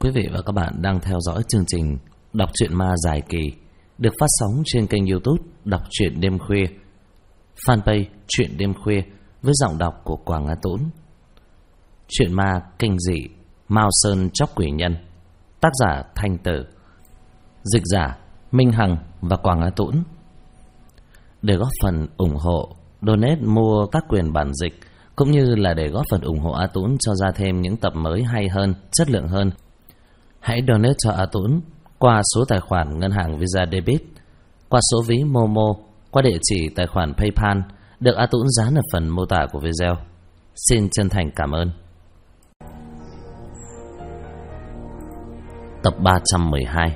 Quý vị và các bạn đang theo dõi chương trình Đọc truyện ma dài kỳ được phát sóng trên kênh YouTube Đọc truyện đêm khuya, fanpage Truyện đêm khuya với giọng đọc của Quảng Á Tũng. Truyện ma kinh dị Mao Sơn Chóc Quỷ Nhân, tác giả Thanh Tử, dịch giả Minh Hằng và Quảng Á Tũng. Để góp phần ủng hộ, donate mua các quyền bản dịch cũng như là để góp phần ủng hộ A Tũng cho ra thêm những tập mới hay hơn, chất lượng hơn, hãy donate cho A Tũng qua số tài khoản ngân hàng Visa Debit, qua số ví Momo, qua địa chỉ tài khoản PayPal được A Tũng dán ở phần mô tả của video. Xin chân thành cảm ơn. Tập 312.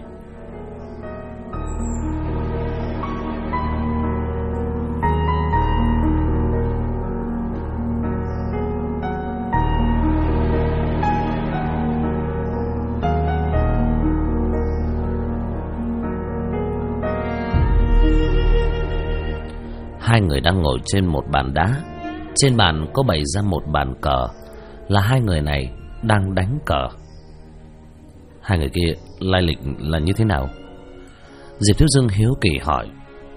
Hai người đang ngồi trên một bàn đá. Trên bàn có bày ra một bàn cờ. Là hai người này đang đánh cờ. Hai người kia lai lịch là như thế nào? Diệp Thiếu Dương hiếu kỳ hỏi.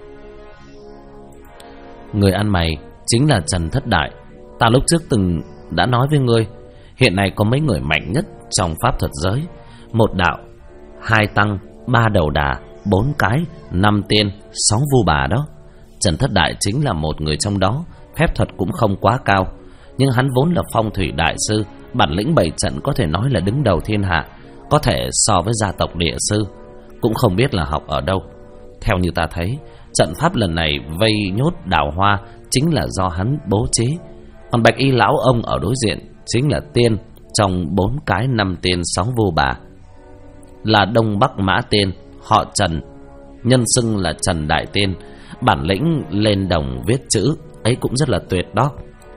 Người ăn mày chính là Trần Thất Đại. Ta lúc trước từng đã nói với ngươi, hiện nay có mấy người mạnh nhất trong pháp thuật giới: một đạo, hai tăng, ba đầu đà, bốn cái, năm tiên, sáu vu bà đó. Trần Thất Đại chính là một người trong đó. Phép thuật cũng không quá cao, nhưng hắn vốn là phong thủy đại sư, bản lĩnh bày trận có thể nói là đứng đầu thiên hạ, có thể so với gia tộc địa sư. Cũng không biết là học ở đâu. Theo như ta thấy, trận pháp lần này vây nhốt Đào Hoa chính là do hắn bố trí. Còn Bạch Y lão ông ở đối diện chính là tiên trong bốn cái, năm tiên, sáu vu bà, là Đông Bắc Mã Tiên, họ Trần, nhân xưng là Trần Đại Tiên. Bản lĩnh lên đồng viết chữ ấy cũng rất là tuyệt đó.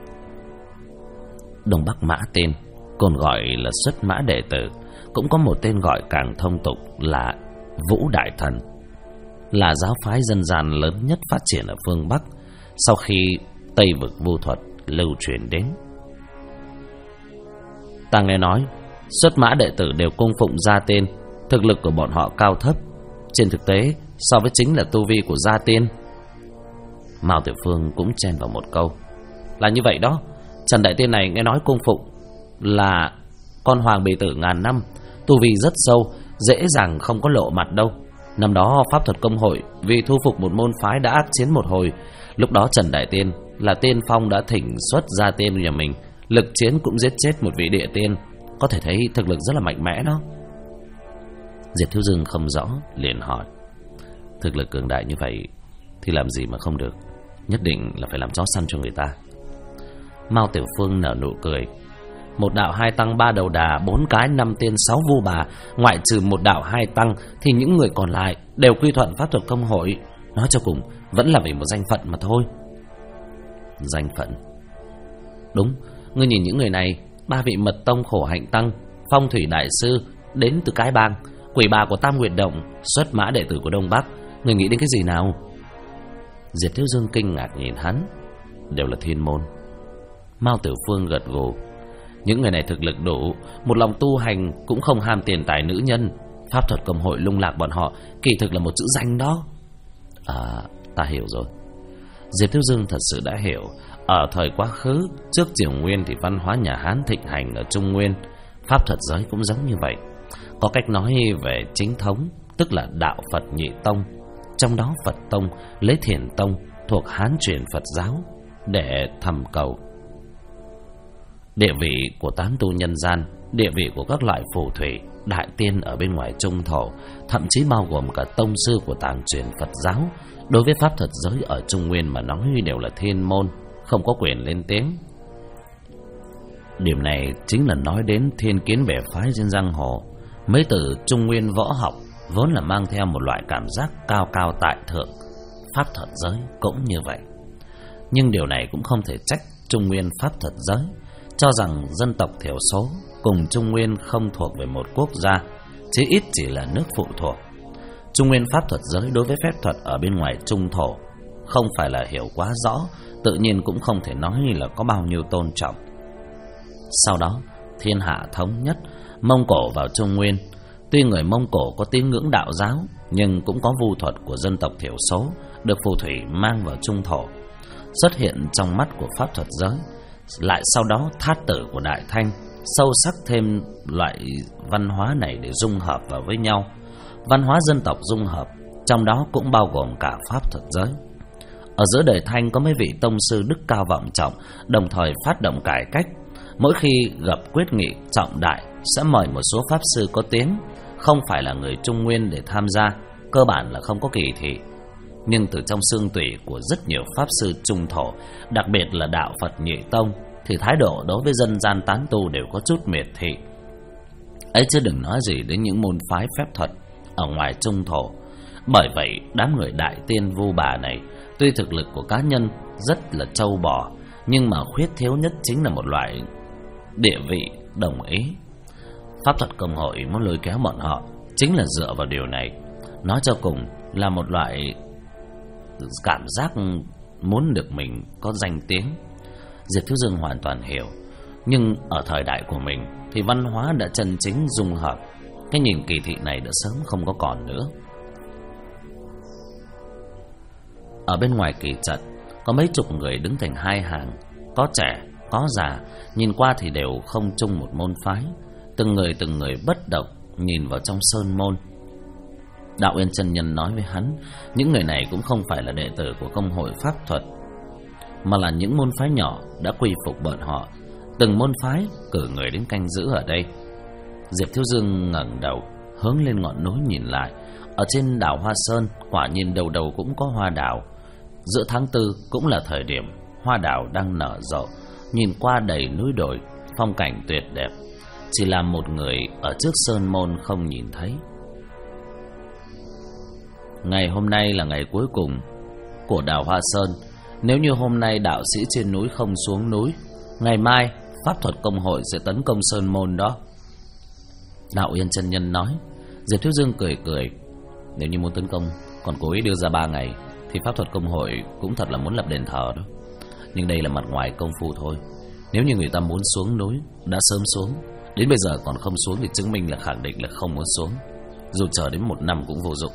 Đông Bắc Mã Tiên còn gọi là Xuất Mã Đệ Tử, cũng có một tên gọi càng thông tục là Vũ Đại Thần, là giáo phái dân gian lớn nhất phát triển ở phương Bắc sau khi Tây vực vu thuật lưu truyền đến. Ta nghe nói Xuất Mã Đệ Tử đều cung phụng gia tiên, thực lực của bọn họ cao thấp. Trên thực tế so với chính là tu vi của gia tiên. Mao Tiểu Phương cũng chen vào một câu. Là như vậy đó. Trần Đại Tiên này nghe nói cung phụng là con hoàng bì tử ngàn năm, tu vi rất sâu, dễ dàng không có lộ mặt đâu. Năm đó pháp thuật công hội vì thu phục một môn phái đã ác chiến một hồi. Lúc đó Trần Đại Tiên là tiên phong đã thỉnh xuất gia tiên nhà mình, lực chiến cũng giết chết một vị địa tiên. Có thể thấy thực lực rất là mạnh mẽ đó. Diệp Thiếu Dương không rõ liền hỏi. Thực lực cường đại như vậy thì làm gì mà không được, nhất định là phải làm chó săn cho người ta. Mao Tiểu Phương nở nụ cười. Một đạo, hai tăng, ba đầu đà, bốn cái, năm tiên, sáu vu bà, ngoại trừ một đạo, hai tăng thì những người còn lại đều quy thuận pháp thuật công hội. Nói cho cùng vẫn là vì một danh phận mà thôi. Danh phận? Đúng, ngươi nhìn những người này, ba vị mật tông khổ hạnh tăng, phong thủy đại sư đến từ cái bang, quỷ bà của Tam Nguyệt Động, Xuất Mã Đệ Tử của Đông Bắc. Ngươi nghĩ đến cái gì nào? Diệp Thiếu Dương kinh ngạc nhìn hắn. Đều là thiên môn. Mao Tiểu Phương gật gù. Những người này thực lực đủ, một lòng tu hành, cũng không ham tiền tài nữ nhân. Pháp thuật công hội lung lạc bọn họ kỳ thực là một chữ danh đó. À, ta hiểu rồi. Diệp Thiếu Dương thật sự đã hiểu. Ở thời quá khứ, trước Triều Nguyên thì văn hóa nhà Hán thịnh hành ở Trung Nguyên. Pháp thuật giới cũng giống như vậy. Có cách nói về chính thống, tức là đạo Phật nhị tông. Trong đó Phật tông lấy Thiền tông thuộc Hán truyền Phật giáo để thầm cầu. Địa vị của tán tu nhân gian, địa vị của các loại phù thủy, đại tiên ở bên ngoài trung thổ, thậm chí bao gồm cả tông sư của tàng truyền Phật giáo, đối với pháp thuật giới ở Trung Nguyên mà nói đều là thiên môn, không có quyền lên tiếng. Điểm này chính là nói đến thiên kiến bè phái trên giang hồ. Mấy từ Trung Nguyên võ học vốn là mang theo một loại cảm giác cao cao tại thượng. Pháp thuật giới cũng như vậy. Nhưng điều này cũng không thể trách Trung Nguyên pháp thuật giới, cho rằng dân tộc thiểu số cùng Trung Nguyên không thuộc về một quốc gia, chí ít chỉ là nước phụ thuộc. Trung Nguyên pháp thuật giới đối với phép thuật ở bên ngoài trung thổ không phải là hiểu quá rõ, tự nhiên cũng không thể nói là có bao nhiêu tôn trọng. Sau đó thiên hạ thống nhất, Mông Cổ vào Trung Nguyên. Tuy người Mông Cổ có tín ngưỡng đạo giáo, nhưng cũng có vu thuật của dân tộc thiểu số được phù thủy mang vào Trung Thổ, xuất hiện trong mắt của pháp thuật giới. Lại sau đó thát tử của Đại Thanh sâu sắc thêm loại văn hóa này để dung hợp vào với nhau. Văn hóa dân tộc dung hợp, trong đó cũng bao gồm cả pháp thuật giới. Ở giữa đời Thanh có mấy vị tông sư đức cao vọng trọng, đồng thời phát động cải cách. Mỗi khi gặp quyết nghị trọng đại sẽ mời một số pháp sư có tiếng, không phải là người Trung Nguyên để tham gia, cơ bản là không có kỳ thị. Nhưng từ trong xương tủy của rất nhiều pháp sư Trung Thổ, đặc biệt là đạo Phật Nhị Tông, thì thái độ đối với dân gian tán tu đều có chút miệt thị. Ấy chứ đừng nói gì đến những môn phái phép thuật ở ngoài Trung Thổ. Bởi vậy đám người đại tiên vu bà này, tuy thực lực của cá nhân rất là trâu bò, nhưng mà khuyết thiếu nhất chính là một loại địa vị đồng ý. Pháp thuật công hội muốn lôi kéo bọn họ chính là dựa vào điều này. Nói cho cùng là một loại cảm giác muốn được mình có danh tiếng. Diệp Thiếu Dương hoàn toàn hiểu. Nhưng ở thời đại của mình thì văn hóa đã chân chính dung hợp. Cái nhìn kỳ thị này đã sớm không có còn nữa. Ở bên ngoài kỳ trận có mấy chục người đứng thành hai hàng, có trẻ, có già, nhìn qua thì đều không chung một môn phái. Từng người bất động nhìn vào trong sơn môn. Đạo Uyên chân nhân nói với hắn, những người này cũng không phải là đệ tử của công hội pháp thuật, mà là những môn phái nhỏ đã quy phục bọn họ. Từng môn phái cử người đến canh giữ ở đây. Diệp Thiếu Dương ngẩng đầu hướng lên ngọn núi nhìn lại. Ở trên đảo Hoa Sơn quả nhiên đầu đầu cũng có hoa đào. Giữa tháng 4 cũng là thời điểm hoa đào đang nở rộ, nhìn qua đầy núi đồi, phong cảnh tuyệt đẹp. Chỉ là một người ở trước sơn môn không nhìn thấy. Ngày hôm nay là ngày cuối cùng của đảo Hoa Sơn. Nếu như hôm nay đạo sĩ trên núi không xuống núi, ngày mai pháp thuật công hội sẽ tấn công sơn môn đó. Đạo Uyên chân nhân nói. Diệp Thiếu Dương cười cười. Nếu như muốn tấn công còn cố ý đưa ra 3 ngày thì pháp thuật công hội cũng thật là muốn lập đền thờ đó. Nhưng đây là mặt ngoài công phu thôi. Nếu như người ta muốn xuống núi đã sớm xuống, đến bây giờ còn không xuống thì chứng minh là khẳng định là không muốn xuống. Dù chờ đến 1 năm cũng vô dụng.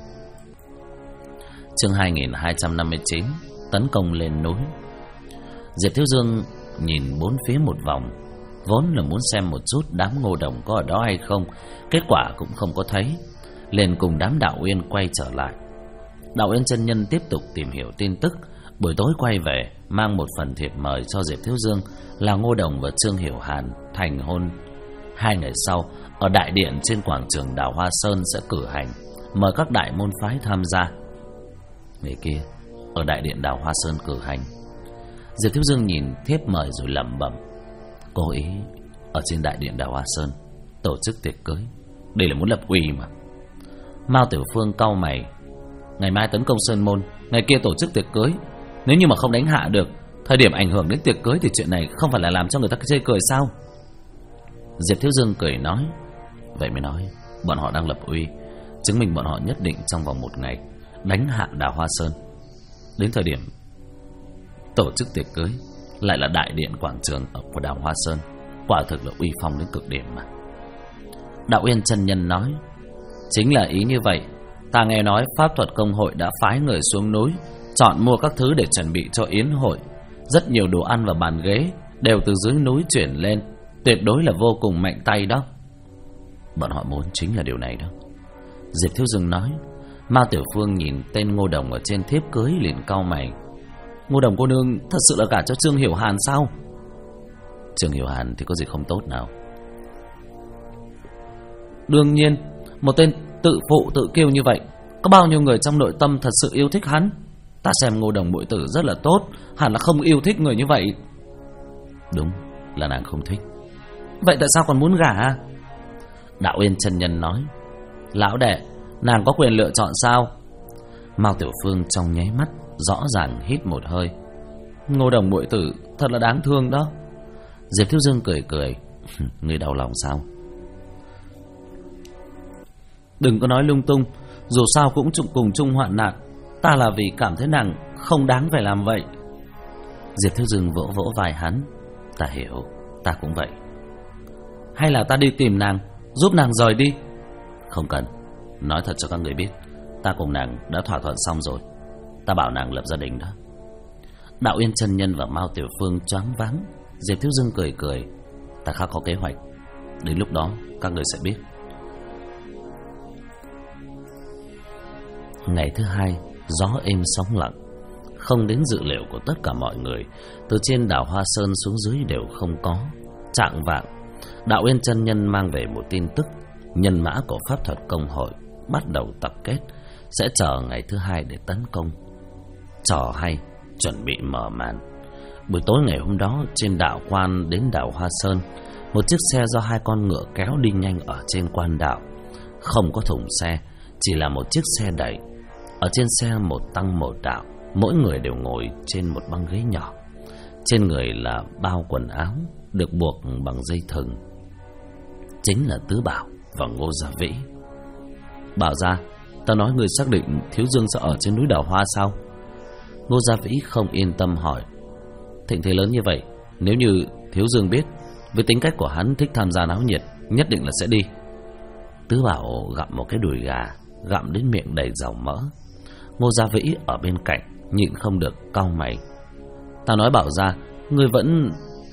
Chương 2259, tấn công lên núi. Diệp Thiếu Dương nhìn bốn phía một vòng, vốn là muốn xem một chút đám Ngô Đồng có ở đó hay không, kết quả cũng không có thấy, liền cùng đám Đạo Uyên quay trở lại. Đạo Uyên chân nhân tiếp tục tìm hiểu tin tức, buổi tối quay về mang một phần thiệp mời cho Diệp Thiếu Dương là Ngô Đồng và Trương Hiểu Hàn thành hôn. 2 ngày sau, ở đại điện trên quảng trường đảo Hoa Sơn sẽ cử hành, mời các đại môn phái tham gia. Người kia ở đại điện đảo Hoa Sơn cử hành. Diệp Thiếu Dương nhìn thiếp mời rồi lẩm bẩm, cố ý ở trên đại điện đảo Hoa Sơn tổ chức tiệc cưới, đây là muốn lập uy mà. Mao Tiểu Phương cau mày. Ngày mai tấn công sơn môn, ngày kia tổ chức tiệc cưới. Nếu như mà không đánh hạ được, thời điểm ảnh hưởng đến tiệc cưới thì chuyện này không phải là làm cho người ta chê cười sao? Diệp Thiếu Dương cười nói, vậy mới nói bọn họ đang lập uy, chứng minh bọn họ nhất định trong vòng 1 ngày đánh hạ đảo Hoa Sơn. Đến thời điểm tổ chức tiệc cưới lại là đại điện quảng trường ở của đảo Hoa Sơn, quả thực là uy phong đến cực điểm mà. Đạo Uyên chân nhân nói, chính là ý như vậy. Ta nghe nói pháp thuật công hội đã phái người xuống núi chọn mua các thứ để chuẩn bị cho yến hội. Rất nhiều đồ ăn và bàn ghế đều từ dưới núi chuyển lên, tuyệt đối là vô cùng mạnh tay đó. Bọn họ muốn chính là điều này đó. Diệp Thiếu Dương nói. Mao Tiểu Phương nhìn tên Ngô Đồng ở trên thiếp cưới liền cau mày. Ngô Đồng cô nương thật sự là gả cho Trương Hiểu Hàn sao? Trương Hiểu Hàn thì có gì không tốt nào? Đương nhiên, một tên tự phụ tự kiêu như vậy, có bao nhiêu người trong nội tâm thật sự yêu thích hắn? Ta xem Ngô Đồng muội tử rất là tốt, hẳn là không yêu thích người như vậy. Đúng là nàng không thích. Vậy tại sao còn muốn gả? Đạo Uyên chân nhân nói, lão đệ, nàng có quyền lựa chọn sao? Mao Tiểu Phương trong nháy mắt rõ ràng hít một hơi. Ngô Đồng muội tử thật là đáng thương đó. Diệp Thiếu Dương cười cười. Ngươi đau lòng sao? Đừng có nói lung tung, dù sao cũng cùng chung hoạn nạn. Ta là vì cảm thấy nàng không đáng phải làm vậy. Diệp Thiếu Dương vỗ vỗ vai hắn. Ta hiểu, ta cũng vậy. Hay là ta đi tìm nàng, giúp nàng rời đi? Không cần. Nói thật cho các người biết, ta cùng nàng đã thỏa thuận xong rồi. Ta bảo nàng lập gia đình đó. Đạo Yên chân nhân và Mao Tiểu Phương choáng váng. Diệp Thiếu Dương cười cười. Ta khá có kế hoạch. Đến lúc đó các người sẽ biết. Ngày thứ hai, gió êm sóng lặng. Không đến dự liệu của tất cả mọi người, từ trên đảo Hoa Sơn xuống dưới đều không có. Chạng vạng, Đạo Yên chân nhân mang về một tin tức. Nhân mã của pháp thuật công hội bắt đầu tập kết, sẽ chờ ngày thứ hai để tấn công. Trò hay chuẩn bị mở màn. Buổi tối ngày hôm đó, trên đảo Quan đến đảo Hoa Sơn, một chiếc xe do 2 con ngựa kéo đi nhanh ở trên quan đảo. Không có thùng xe, chỉ là một chiếc xe đẩy. Ở trên xe một tăng một đạo, mỗi người đều ngồi trên một băng ghế nhỏ. Trên người là bao quần áo được buộc bằng dây thừng. Chính là Tứ Bảo và Ngô Gia Vĩ. Bảo ra, ta nói người xác định Thiếu Dương sẽ ở trên núi đảo Hoa sao? Ngô Gia Vĩ không yên tâm hỏi. Thịnh thế lớn như vậy, nếu như Thiếu Dương biết, với tính cách của hắn thích tham gia náo nhiệt, nhất định là sẽ đi. Tứ Bảo gặm một cái đùi gà, gặm đến miệng đầy dầu mỡ. Ngô Gia Vĩ ở bên cạnh nhịn không được cau mày. Ta nói Bảo ra, ngươi vẫn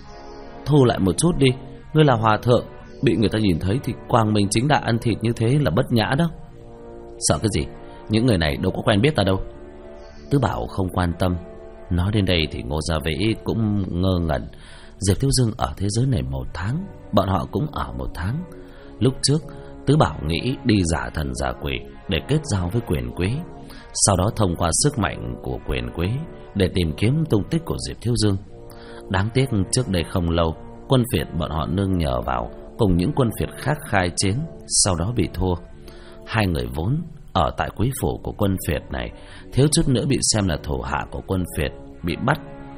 thu lại một chút đi. Ngươi là hòa thượng, bị người ta nhìn thấy thì quang minh chính đại ăn thịt như thế là bất nhã đó. Sợ cái gì? Những người này đâu có quen biết ta đâu. Tứ Bảo không quan tâm. Nói đến đây thì Ngô Gia Vĩ cũng ngơ ngẩn. Diệp Thiếu Dương ở thế giới này 1 tháng, bọn họ cũng ở 1 tháng. Lúc trước Tứ Bảo nghĩ đi giả thần giả quỷ để kết giao với quyền quý, sau đó thông qua sức mạnh của quyền quý để tìm kiếm tung tích của Diệp Thiếu Dương. Đáng tiếc trước đây không lâu, quân phiệt bọn họ nương nhờ vào cùng những quân phiệt khác khai chiến, sau đó bị thua. 2 người vốn ở tại quý phủ của quân phiệt này thiếu chút nữa bị xem là thủ hạ của quân phiệt, bị bắt.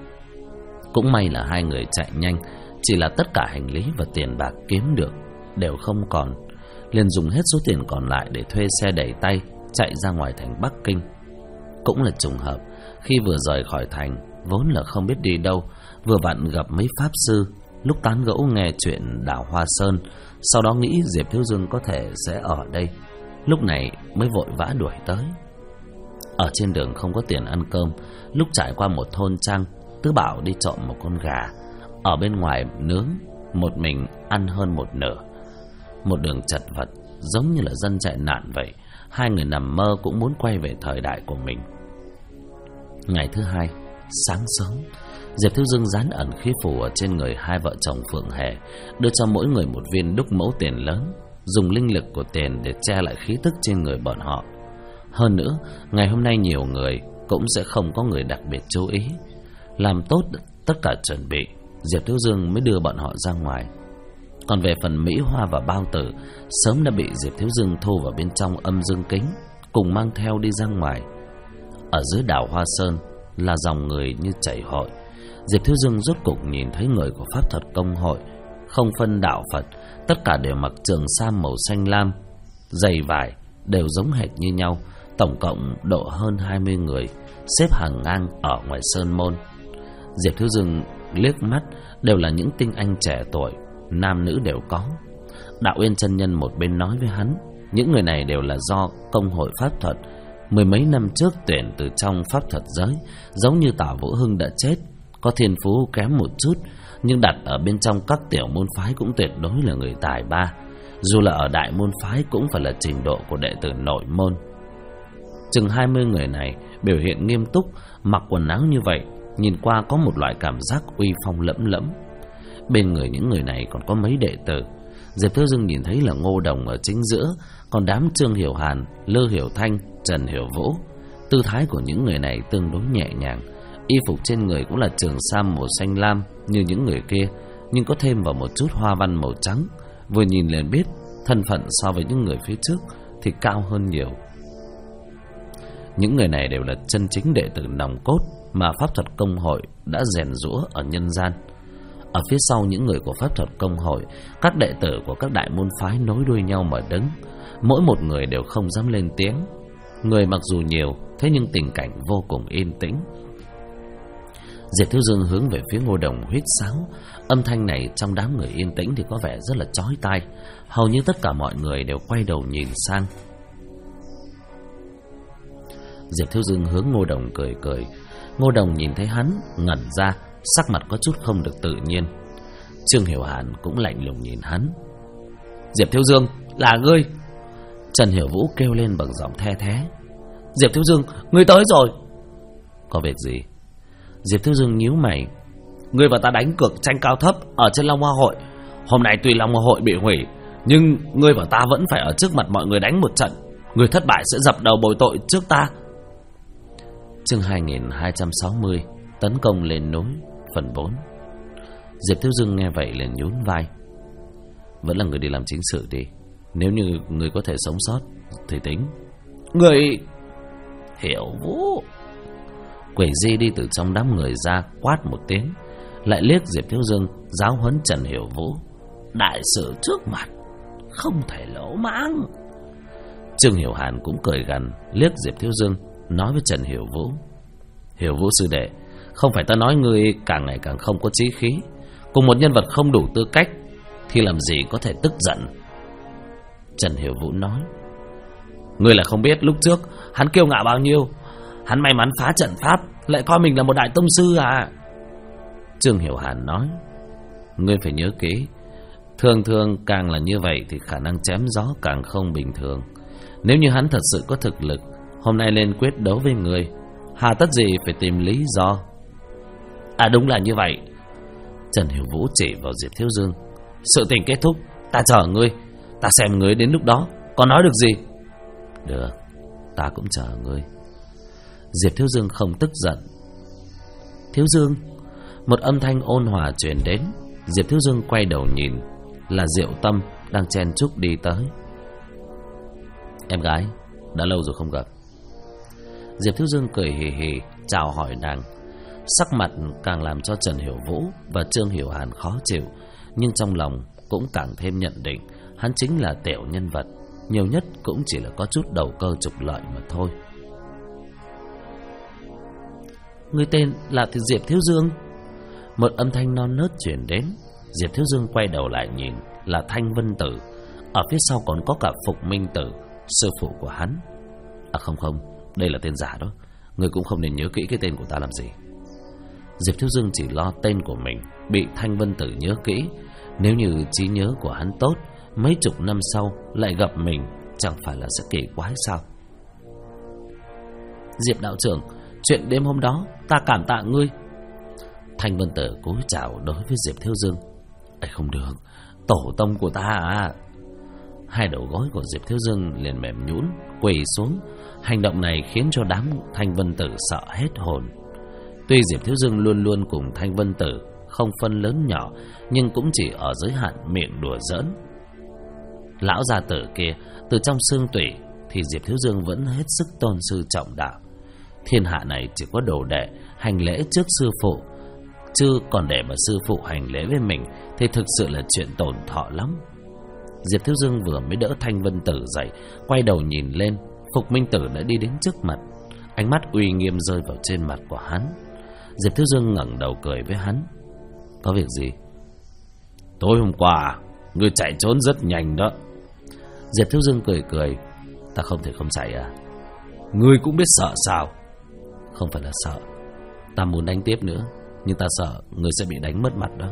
Cũng may là 2 người chạy nhanh, chỉ là tất cả hành lý và tiền bạc kiếm được đều không còn, liền dùng hết số tiền còn lại để thuê xe đẩy tay chạy ra ngoài thành Bắc Kinh. Cũng là trùng hợp, khi vừa rời khỏi thành, vốn là không biết đi đâu, vừa vặn gặp mấy pháp sư. Lúc tán gẫu nghe chuyện đảo Hoa Sơn, sau đó nghĩ Diệp Thiếu Dương có thể sẽ ở đây, lúc này mới vội vã đuổi tới. Ở trên đường không có tiền ăn cơm, lúc trải qua một thôn trang, Tứ Bảo đi trộm một con gà, ở bên ngoài nướng, một mình ăn hơn một nửa. Một đường chật vật, giống như là dân chạy nạn vậy. 2 người nằm mơ cũng muốn quay về thời đại của mình. Ngày thứ hai, sáng sớm, Diệp Thiếu Dương dán ẩn khí phù ở trên người 2 vợ chồng Phượng Hề, đưa cho mỗi người một viên đúc mẫu tiền lớn, dùng linh lực của tiền để che lại khí tức trên người bọn họ. Hơn nữa, ngày hôm nay nhiều người cũng sẽ không có người đặc biệt chú ý. Làm tốt tất cả chuẩn bị, Diệp Thiếu Dương mới đưa bọn họ ra ngoài. Còn về phần Mỹ Hoa và Bao Tử, sớm đã bị Diệp Thiếu Dương thu vào bên trong âm dương kính, cùng mang theo đi ra ngoài. Ở dưới đảo Hoa Sơn là dòng người như chảy hội. Diệp Thiếu Dương rốt cục nhìn thấy người của pháp thuật công hội, không phân đạo Phật, tất cả đều mặc trường sam màu xanh lam, giày vải đều giống hệt như nhau, tổng cộng độ hơn 20 người, xếp hàng ngang ở ngoài sơn môn. Diệp Thiếu Dương liếc mắt, đều là những tinh anh trẻ tuổi, nam nữ đều có. Đạo Uyên chân nhân một bên nói với hắn, những người này đều là do công hội pháp thuật 10 mấy năm trước tuyển từ trong pháp thuật giới, giống như Tào Vũ Hưng đã chết, có thiên phú kém một chút, nhưng đặt ở bên trong các tiểu môn phái cũng tuyệt đối là người tài ba. Dù là ở đại môn phái cũng phải là trình độ của đệ tử nội môn. Chừng 20 người này biểu hiện nghiêm túc, mặc quần áo như vậy, nhìn qua có một loại cảm giác uy phong lẫm lẫm. Bên người những người này còn có mấy đệ tử. Diệp Thiếu Dương nhìn thấy là Ngô Đồng ở chính giữa, còn đám Trương Hiểu Hàn, Lư Hiểu Thanh, Trần Hiểu Vũ. Tư thái của những người này tương đối nhẹ nhàng, y phục trên người cũng là trường sam màu xanh lam như những người kia, nhưng có thêm vào một chút hoa văn màu trắng. Vừa nhìn liền biết thân phận so với những người phía trước thì cao hơn nhiều. Những người này đều là chân chính đệ tử nòng cốt mà pháp thuật công hội đã rèn giũa ở nhân gian. Ở phía sau những người của pháp thuật công hội, các đệ tử của các đại môn phái nối đuôi nhau mà đứng, mỗi một người đều không dám lên tiếng. Người mặc dù nhiều, thế nhưng tình cảnh vô cùng yên tĩnh. Diệp Thiếu Dương hướng về phía Ngô Đồng huýt sáo. Âm thanh này trong đám người yên tĩnh thì có vẻ rất là chói tai. Hầu như tất cả mọi người đều quay đầu nhìn sang. Diệp Thiếu Dương hướng Ngô Đồng cười cười. Ngô Đồng nhìn thấy hắn ngẩn ra, sắc mặt có chút không được tự nhiên. Trương Hiểu Hàn cũng lạnh lùng nhìn hắn. Diệp Thiếu Dương, là ngươi? Trần Hiểu Vũ kêu lên bằng giọng the thé. Diệp Thiếu Dương, ngươi tới rồi. Có việc gì? Diệp Thiếu Dương nhíu mày. Ngươi và ta đánh cược tranh cao thấp ở trên Long Hoa Hội. Hôm nay tuy Long Hoa Hội bị hủy, nhưng ngươi và ta vẫn phải ở trước mặt mọi người đánh một trận. Ngươi thất bại sẽ dập đầu bồi tội trước ta. Chương 2260, tấn công lên núi, phần 4. Diệp Thiếu Dương nghe vậy liền nhún vai. Vẫn là người đi làm chính sự đi. Nếu như người có thể sống sót thì tính. Người... Hiểu Vũ. Quỷ Di đi từ trong đám người ra, quát một tiếng, lại liếc Diệp Thiếu Dương giáo huấn Trần Hiểu Vũ. Đại sự trước mặt, không thể lỗ mãng. Trương Hiểu Hàn cũng cười gằn, liếc Diệp Thiếu Dương, nói với Trần Hiểu Vũ. Hiểu Vũ sư đệ, không phải ta nói ngươi càng ngày càng không có chí khí. Cùng một nhân vật không đủ tư cách thì làm gì có thể tức giận. Trần Hiểu Vũ nói. Ngươi là không biết lúc trước hắn kiêu ngạo bao nhiêu. Hắn may mắn phá trận pháp, lại coi mình là một đại tông sư à? Trương Hiểu Hàn nói. Ngươi phải nhớ kỹ, thường càng là như vậy thì khả năng chém gió càng không bình thường. Nếu như hắn thật sự có thực lực, hôm nay lên quyết đấu với ngươi, hà tất gì phải tìm lý do. À đúng là như vậy. Trần Hiểu Vũ chỉ vào Diệp Thiếu Dương. Sự tình kết thúc, ta chờ ngươi. Ta xem ngươi đến lúc đó có nói được gì. Được, ta cũng chờ ngươi. Diệp Thiếu Dương không tức giận. Thiếu Dương. Một âm thanh ôn hòa truyền đến. Diệp Thiếu Dương quay đầu nhìn, là Diệu Tâm đang chen chúc đi tới. Em gái, đã lâu rồi không gặp. Diệp Thiếu Dương cười hì hì chào hỏi nàng. Sắc mặt càng làm cho Trần Hiểu Vũ và Trương Hiểu Hàn khó chịu, nhưng trong lòng cũng càng thêm nhận định hắn chính là tiểu nhân vật, nhiều nhất cũng chỉ là có chút đầu cơ trục lợi mà thôi. Người tên là Diệp Thiếu Dương. Một âm thanh non nớt truyền đến. Diệp Thiếu Dương quay đầu lại nhìn, là Thanh Vân Tử. Ở phía sau còn có cả Phục Minh Tử, sư phụ của hắn. À không, đây là tên giả đó. Người cũng không nên nhớ kỹ cái tên của ta làm gì. Diệp Thiếu Dương chỉ lo tên của mình bị Thanh Vân Tử nhớ kỹ. Nếu như trí nhớ của hắn tốt, mấy chục năm sau lại gặp mình, chẳng phải là sẽ kỳ quái sao? Diệp đạo trưởng, chuyện đêm hôm đó ta cảm tạ ngươi. Thanh Vân Tử cúi chào đối với Diệp Thiếu Dương. Ấy không được, tổ tông của ta à. Hai đầu gối của Diệp Thiếu Dương liền mềm nhũn, quỳ xuống. Hành động này khiến cho đám Thanh Vân Tử sợ hết hồn. Tuy Diệp Thiếu Dương luôn luôn cùng Thanh Vân Tử không phân lớn nhỏ, nhưng cũng chỉ ở giới hạn miệng đùa giỡn. Lão gia tử kia từ trong xương tủy thì Diệp Thiếu Dương vẫn hết sức tôn sư trọng đạo. Thiên hạ này chỉ có đồ đệ hành lễ trước sư phụ, chứ còn để mà sư phụ hành lễ với mình thì thực sự là chuyện tổn thọ lắm. Diệp Thiếu Dương vừa mới đỡ Thanh Vân Tử dậy, quay đầu nhìn lên, Phục Minh Tử đã đi đến trước mặt. Ánh mắt uy nghiêm rơi vào trên mặt của hắn. Diệp Thiếu Dương ngẩng đầu cười với hắn. Có việc gì? Tối hôm qua ngươi chạy trốn rất nhanh đó. Diệp Thiếu Dương cười cười. Ta không thể không chạy à? Ngươi cũng biết sợ sao? Không phải là sợ, ta muốn đánh tiếp nữa, nhưng ta sợ ngươi sẽ bị đánh mất mặt đó.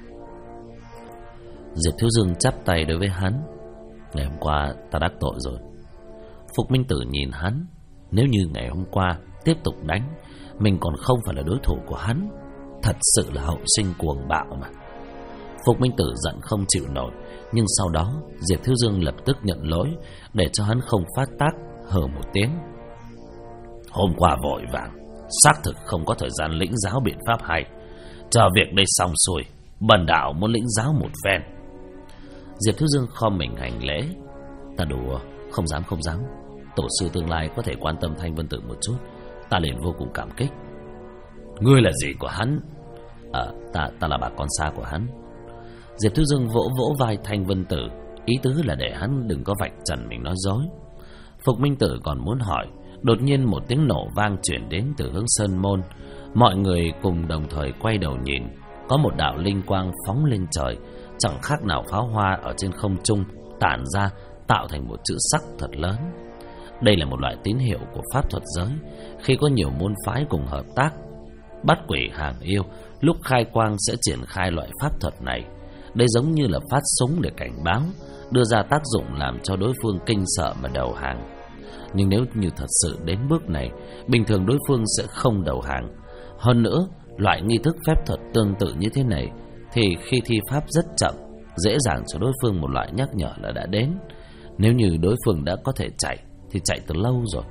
Diệp Thiếu Dương chắp tay đối với hắn. Ngày hôm qua ta đắc tội rồi. Phục Minh Tử nhìn hắn. Nếu như ngày hôm qua tiếp tục đánh, mình còn không phải là đối thủ của hắn. Thật sự là hậu sinh cuồng bạo mà. Phục Minh Tử giận không chịu nổi, nhưng sau đó Diệp Thiếu Dương lập tức nhận lỗi, để cho hắn không phát tác, hừ một tiếng. Hôm qua vội vàng, xác thực không có thời gian lĩnh giáo biện pháp hay. Chờ việc đây xong xuôi, bần đạo muốn lĩnh giáo một phen. Diệp Thiếu Dương khom mình hành lễ. Ta đùa, không dám. Tổ sư tương lai có thể quan tâm Thanh Vân Tử một chút, ta liền vô cùng cảm kích. Ngươi là gì của hắn? Ta là bà con xa của hắn. Diệp Thiếu Dương vỗ vỗ vai Thanh Vân Tử, ý tứ là để hắn đừng có vạch trần mình nói dối. Phục Minh Tử còn muốn hỏi, đột nhiên một tiếng nổ vang chuyển đến từ hướng sơn môn. Mọi người cùng đồng thời quay đầu nhìn. Có một đạo linh quang phóng lên trời, chẳng khác nào pháo hoa ở trên không trung tản ra, tạo thành một chữ sắc thật lớn. Đây là một loại tín hiệu của pháp thuật giới. Khi có nhiều môn phái cùng hợp tác bắt quỷ hàng yêu, lúc khai quang sẽ triển khai loại pháp thuật này. Đây giống như là phát súng để cảnh báo, đưa ra tác dụng làm cho đối phương kinh sợ mà đầu hàng. Nhưng nếu như thật sự đến bước này, bình thường đối phương sẽ không đầu hàng. Hơn nữa, loại nghi thức phép thuật tương tự như thế này thì khi thi pháp rất chậm, dễ dàng cho đối phương một loại nhắc nhở là đã đến. Nếu như đối phương đã có thể chạy thì chạy từ lâu rồi.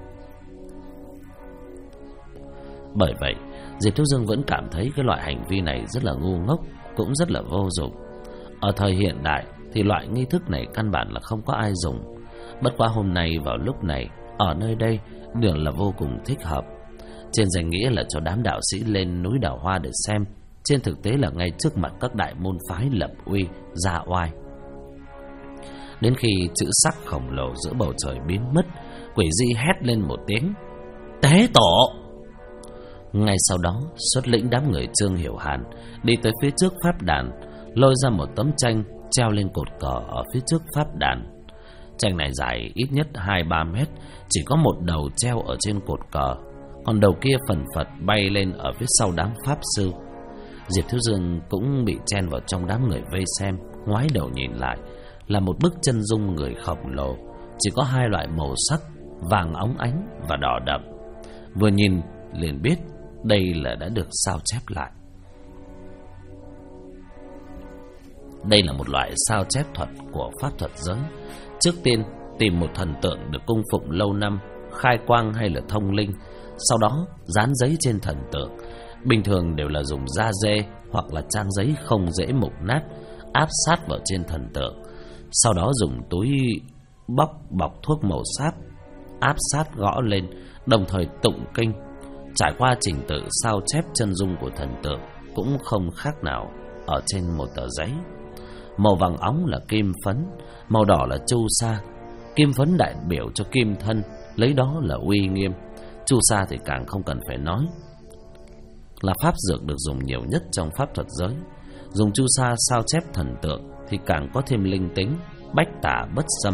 Bởi vậy, Diệp Thiếu Dương vẫn cảm thấy cái loại hành vi này rất là ngu ngốc, cũng rất là vô dụng. Ở thời hiện đại thì loại nghi thức này căn bản là không có ai dùng. Bất quá hôm nay vào lúc này, ở nơi đây đường là vô cùng thích hợp. Trên danh nghĩa là cho đám đạo sĩ lên núi Đào Hoa để xem, trên thực tế là ngay trước mặt các đại môn phái lập uy, ra oai. Đến khi chữ sắc khổng lồ giữa bầu trời biến mất, Quỷ Di hét lên một tiếng: "Tế tổ!" Ngay sau đó, xuất lĩnh đám người Trương Hiểu Hàn đi tới phía trước pháp đàn, lôi ra một tấm tranh treo lên cột cờ ở phía trước pháp đàn. Tranh này dài ít nhất 2-3 mét, chỉ có một đầu treo ở trên cột cờ, còn đầu kia phần phật bay lên ở phía sau đám pháp sư. Diệp Thiếu Dương cũng bị chen vào trong đám người vây xem, ngoái đầu nhìn lại là một bức chân dung người khổng lồ, chỉ có hai loại màu sắc, vàng óng ánh và đỏ đậm. Vừa nhìn liền biết đây là đã được sao chép lại. Đây là một loại sao chép thuật của pháp thuật giới. Trước tiên tìm một thần tượng được cung phụng lâu năm, khai quang hay là thông linh, sau đó dán giấy trên thần tượng. Bình thường đều là dùng da dê hoặc là trang giấy không dễ mục nát, áp sát vào trên thần tượng. Sau đó dùng túi bọc thuốc màu sáp áp sát gõ lên, đồng thời tụng kinh. Trải qua trình tự sao chép chân dung của thần tượng cũng không khác nào ở trên một tờ giấy. Màu vàng óng là kim phấn, màu đỏ là chu sa. Kim phấn đại biểu cho kim thân, lấy đó là uy nghiêm. Chu sa thì càng không cần phải nói, là pháp dược được dùng nhiều nhất trong pháp thuật giới. Dùng chu sa sao chép thần tượng thì càng có thêm linh tính, bách tả bất xâm.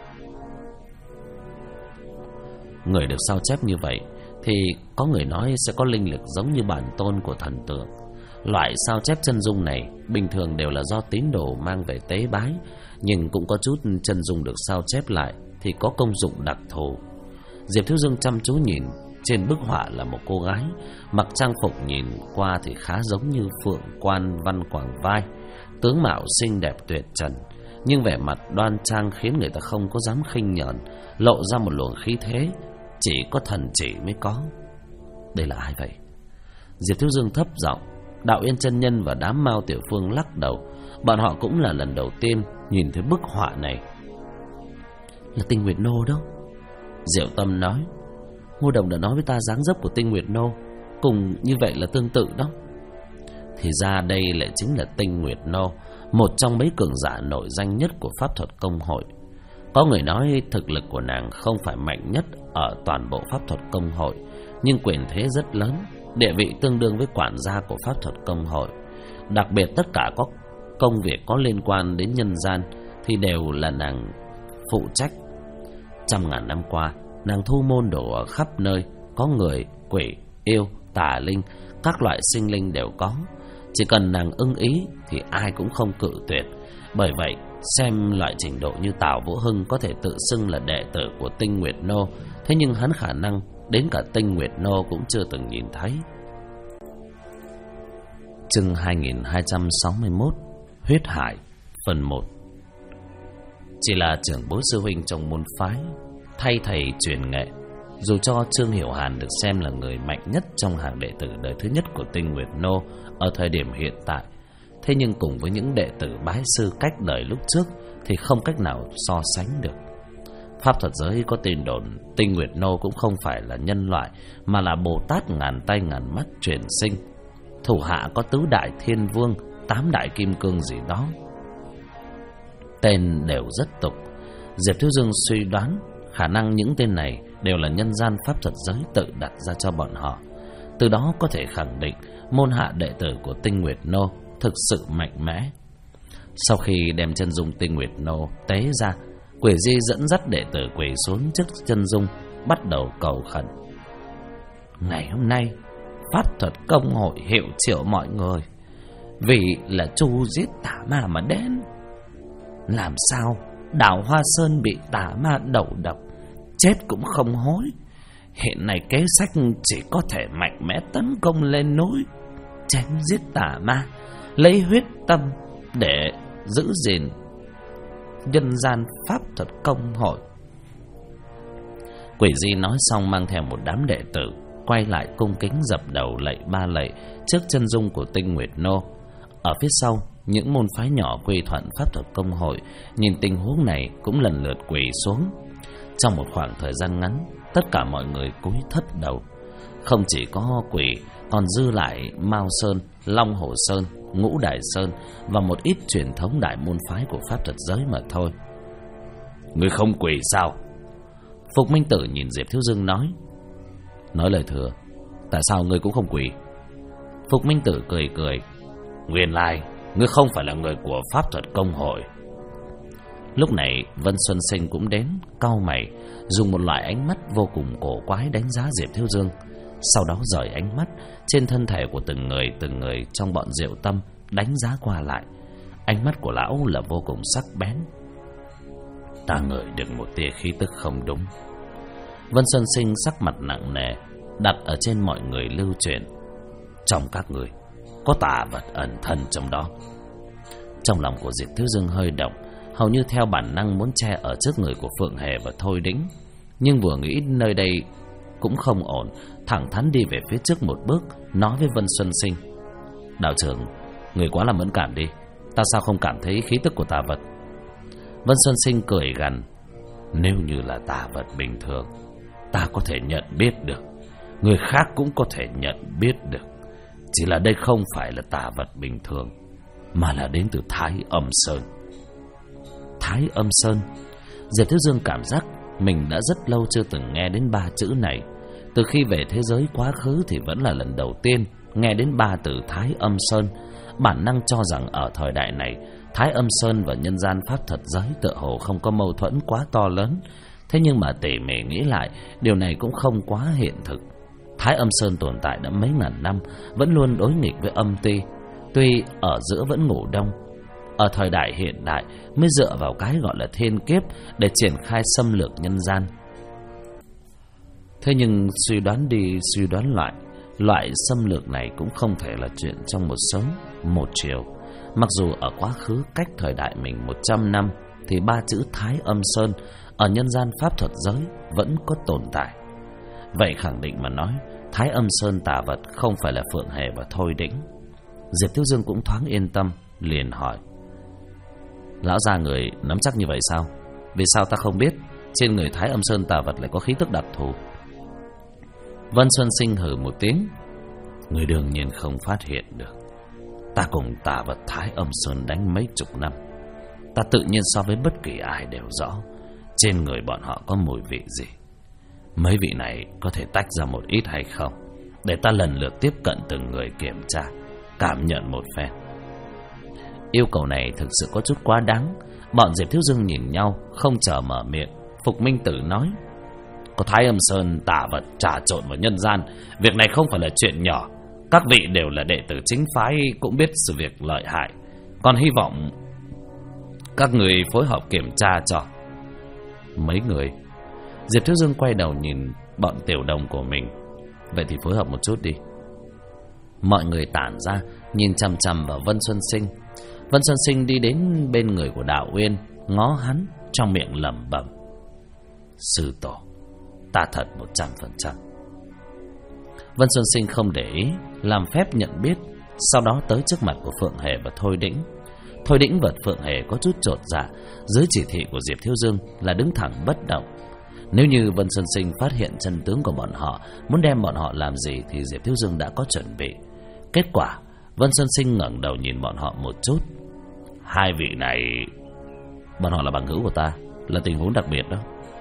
Người được sao chép như vậy thì có người nói sẽ có linh lực giống như bản tôn của thần tượng. Loại sao chép chân dung này bình thường đều là do tín đồ mang về tế bái, nhưng cũng có chút chân dung được sao chép lại thì có công dụng đặc thù. Diệp Thiếu Dương chăm chú nhìn, trên bức họa là một cô gái, mặc trang phục nhìn qua thì khá giống như phượng quan văn quảng vai, tướng mạo xinh đẹp tuyệt trần, nhưng vẻ mặt đoan trang khiến người ta không có dám khinh nhờn, lộ ra một luồng khí thế chỉ có thần chỉ mới có. Đây là ai vậy? Diệp Thiếu Dương thấp giọng. Đạo Yên chân nhân và đám Mao Tiểu Phương lắc đầu. Bọn họ cũng là lần đầu tiên nhìn thấy bức họa này. Là Tinh Nguyệt Nô đó, Diệu Tâm nói. Ngô Đồng đã nói với ta dáng dấp của Tinh Nguyệt Nô cùng như vậy là tương tự đó. Thì ra đây lại chính là Tinh Nguyệt Nô, một trong mấy cường giả nổi danh nhất của pháp thuật công hội. Có người nói thực lực của nàng không phải mạnh nhất ở toàn bộ pháp thuật công hội, nhưng quyền thế rất lớn, địa vị tương đương với quản gia của pháp thuật công hội. Đặc biệt tất cả có công việc có liên quan đến nhân gian thì đều là nàng phụ trách. Trăm ngàn năm qua, nàng thu môn đồ ở khắp nơi, có người, quỷ, yêu, tà linh, các loại sinh linh đều có. Chỉ cần nàng ưng ý thì ai cũng không cự tuyệt. Bởi vậy, xem loại trình độ như Tào Vũ Hưng có thể tự xưng là đệ tử của Tinh Nguyệt Nô, thế nhưng hắn khả năng đến cả Tinh Nguyệt Nô cũng chưa từng nhìn thấy. Chương 2261 Huyết Hải phần 1. Chỉ là trưởng bối sư huynh trong môn phái, thay thầy truyền nghệ. Dù cho Trương Hiểu Hàn được xem là người mạnh nhất trong hàng đệ tử đời thứ nhất của Tinh Nguyệt Nô ở thời điểm hiện tại, thế nhưng cùng với những đệ tử bái sư cách đời lúc trước thì không cách nào so sánh được. Pháp thuật giới có tin đồn Tinh Nguyệt Nô cũng không phải là nhân loại, mà là Bồ Tát ngàn tay ngàn mắt chuyển sinh. Thủ hạ có tứ đại thiên vương, 8 đại kim cương gì đó, tên đều rất tục. Diệp Thiếu Dương suy đoán khả năng những tên này đều là nhân gian pháp thuật giới tự đặt ra cho bọn họ. từ đó có thể khẳng định môn hạ đệ tử của Tinh Nguyệt Nô thực sự mạnh mẽ. Sau khi đem chân dung Tinh Nguyệt Nô tế ra, Quỷ Di dẫn dắt đệ tử quỳ xuống trước chân dung, bắt đầu cầu khẩn. Ngày hôm nay, pháp thuật công hội hiệu triệu mọi người, vì là Chu giết tà ma mà đến. Làm sao đảo Hoa Sơn bị tà ma đầu độc, chết cũng không hối. Hiện nay kế sách chỉ có thể mạnh mẽ tấn công lên núi, chém giết tà ma, lấy huyết tâm để giữ gìn nhân gian pháp thuật công hội. Quỷ Di nói xong mang theo một đám đệ tử quay lại cung kính dập đầu lạy 3 lạy trước chân dung của Tinh Nguyệt Nô. Ở phía sau, những môn phái nhỏ quy thuận pháp thuật công hội nhìn tình huống này cũng lần lượt quỳ xuống. Trong một khoảng thời gian ngắn, tất cả mọi người cúi thấp đầu. Không chỉ có quỷ, còn dư lại Mao Sơn, Long Hồ Sơn, Ngũ Đài Sơn và một ít truyền thống đại môn phái của pháp thuật giới mà thôi. Ngươi không quỳ sao? Phục Minh Tử nhìn Diệp Thiếu Dương nói lời thừa, tại sao ngươi cũng không quỳ? Phục Minh Tử cười cười, nguyên lai ngươi không phải là người của pháp thuật công hội. Lúc này Vân Xuân Sinh cũng đến, cau mày, dùng một loại ánh mắt vô cùng cổ quái đánh giá Diệp Thiếu Dương. Sau đó rời ánh mắt trên thân thể của từng người trong bọn Diệu Tâm, đánh giá qua lại. Ánh mắt của lão là vô cùng sắc bén. Ta ngửi được một tia khí tức không đúng. Vân Xuân Sinh sắc mặt nặng nề đặt ở trên mọi người lưu truyền. Trong các người có tà vật ẩn thân trong đó. Trong lòng của Diệp Thiếu Dương hơi động, hầu như theo bản năng muốn che ở trước người của Phượng Hề và Thôi Đĩnh. Nhưng vừa nghĩ nơi đây cũng không ổn, thẳng thắn đi về phía trước một bước, nói với Vân Xuân Sinh: đạo trưởng, người quá là mẫn cảm đi, ta sao không cảm thấy khí tức của tà vật? Vân Xuân Sinh cười gằn: nếu như là tà vật bình thường, ta có thể nhận biết được, người khác cũng có thể nhận biết được. Chỉ là đây không phải là tà vật bình thường, mà là đến từ Thái Âm Sơn. Thái Âm Sơn. Diệp Thiếu Dương cảm giác mình đã rất lâu chưa từng nghe đến 3 chữ này. Từ khi về thế giới quá khứ thì vẫn là lần đầu tiên nghe đến 3 từ Thái Âm Sơn. Bản năng cho rằng ở thời đại này, Thái Âm Sơn và nhân gian pháp thuật giới tựa hồ không có mâu thuẫn quá to lớn. Thế nhưng mà tỉ mỉ nghĩ lại, điều này cũng không quá hiện thực. Thái Âm Sơn tồn tại đã mấy ngàn năm, vẫn luôn đối nghịch với âm ti, tuy ở giữa vẫn ngủ đông. Ở thời đại hiện đại mới dựa vào cái gọi là thiên kiếp để triển khai xâm lược nhân gian. Thế nhưng suy đoán đi suy đoán lại, loại xâm lược này cũng không thể là chuyện trong một sớm một chiều. Mặc dù ở quá khứ cách thời đại mình 100 năm, thì 3 chữ Thái Âm Sơn ở nhân gian pháp thuật giới vẫn có tồn tại. Vậy khẳng định mà nói, Thái Âm Sơn tà vật không phải là Phượng Hề và Thôi Đĩnh. Diệp Thiếu Dương cũng thoáng yên tâm, liền hỏi: lão gia người nắm chắc như vậy sao? Vì sao ta không biết trên người Thái Âm Sơn tà vật lại có khí tức đặc thù? Vân Xuân Sinh hừ một tiếng: người đương nhiên không phát hiện được. Ta cùng tà vật Thái Âm Sơn đánh mấy chục năm, ta tự nhiên so với bất kỳ ai đều rõ trên người bọn họ có mùi vị gì. Mấy vị này có thể tách ra một ít hay không, để ta lần lượt tiếp cận từng người kiểm tra, cảm nhận một phen. Yêu cầu này thực sự có chút quá đáng. Bọn Diệp Thiếu Dương nhìn nhau, không chờ mở miệng. Phục Minh Tử nói: có Thái Âm Sơn tà vật trà trộn vào nhân gian, việc này không phải là chuyện nhỏ. Các vị đều là đệ tử chính phái, cũng biết sự việc lợi hại, còn hy vọng các người phối hợp kiểm tra cho. Mấy người? Diệp Thiếu Dương quay đầu nhìn bọn tiểu đồng của mình: vậy thì phối hợp một chút đi. Mọi người tản ra nhìn chằm chằm vào Vân Xuân Sinh. Vân Xuân Sinh đi đến bên người của Đạo Uyên, ngó hắn, trong miệng lẩm bẩm: sư tổ, ta thật 100%. Vân Xuân Sinh không để ý, làm phép nhận biết, sau đó tới trước mặt của Phượng Hề và Thôi Đĩnh. Thôi Đĩnh và Phượng Hề có chút chột dạ, dưới chỉ thị của Diệp Thiếu Dương là đứng thẳng bất động. Nếu như Vân Xuân Sinh phát hiện chân tướng của bọn họ, muốn đem bọn họ làm gì thì Diệp Thiếu Dương đã có chuẩn bị. Kết quả, Vân Xuân Sinh ngẩng đầu nhìn bọn họ một chút: hai vị này, bọn họ là bằng hữu của ta, là tình huống đặc biệt đó.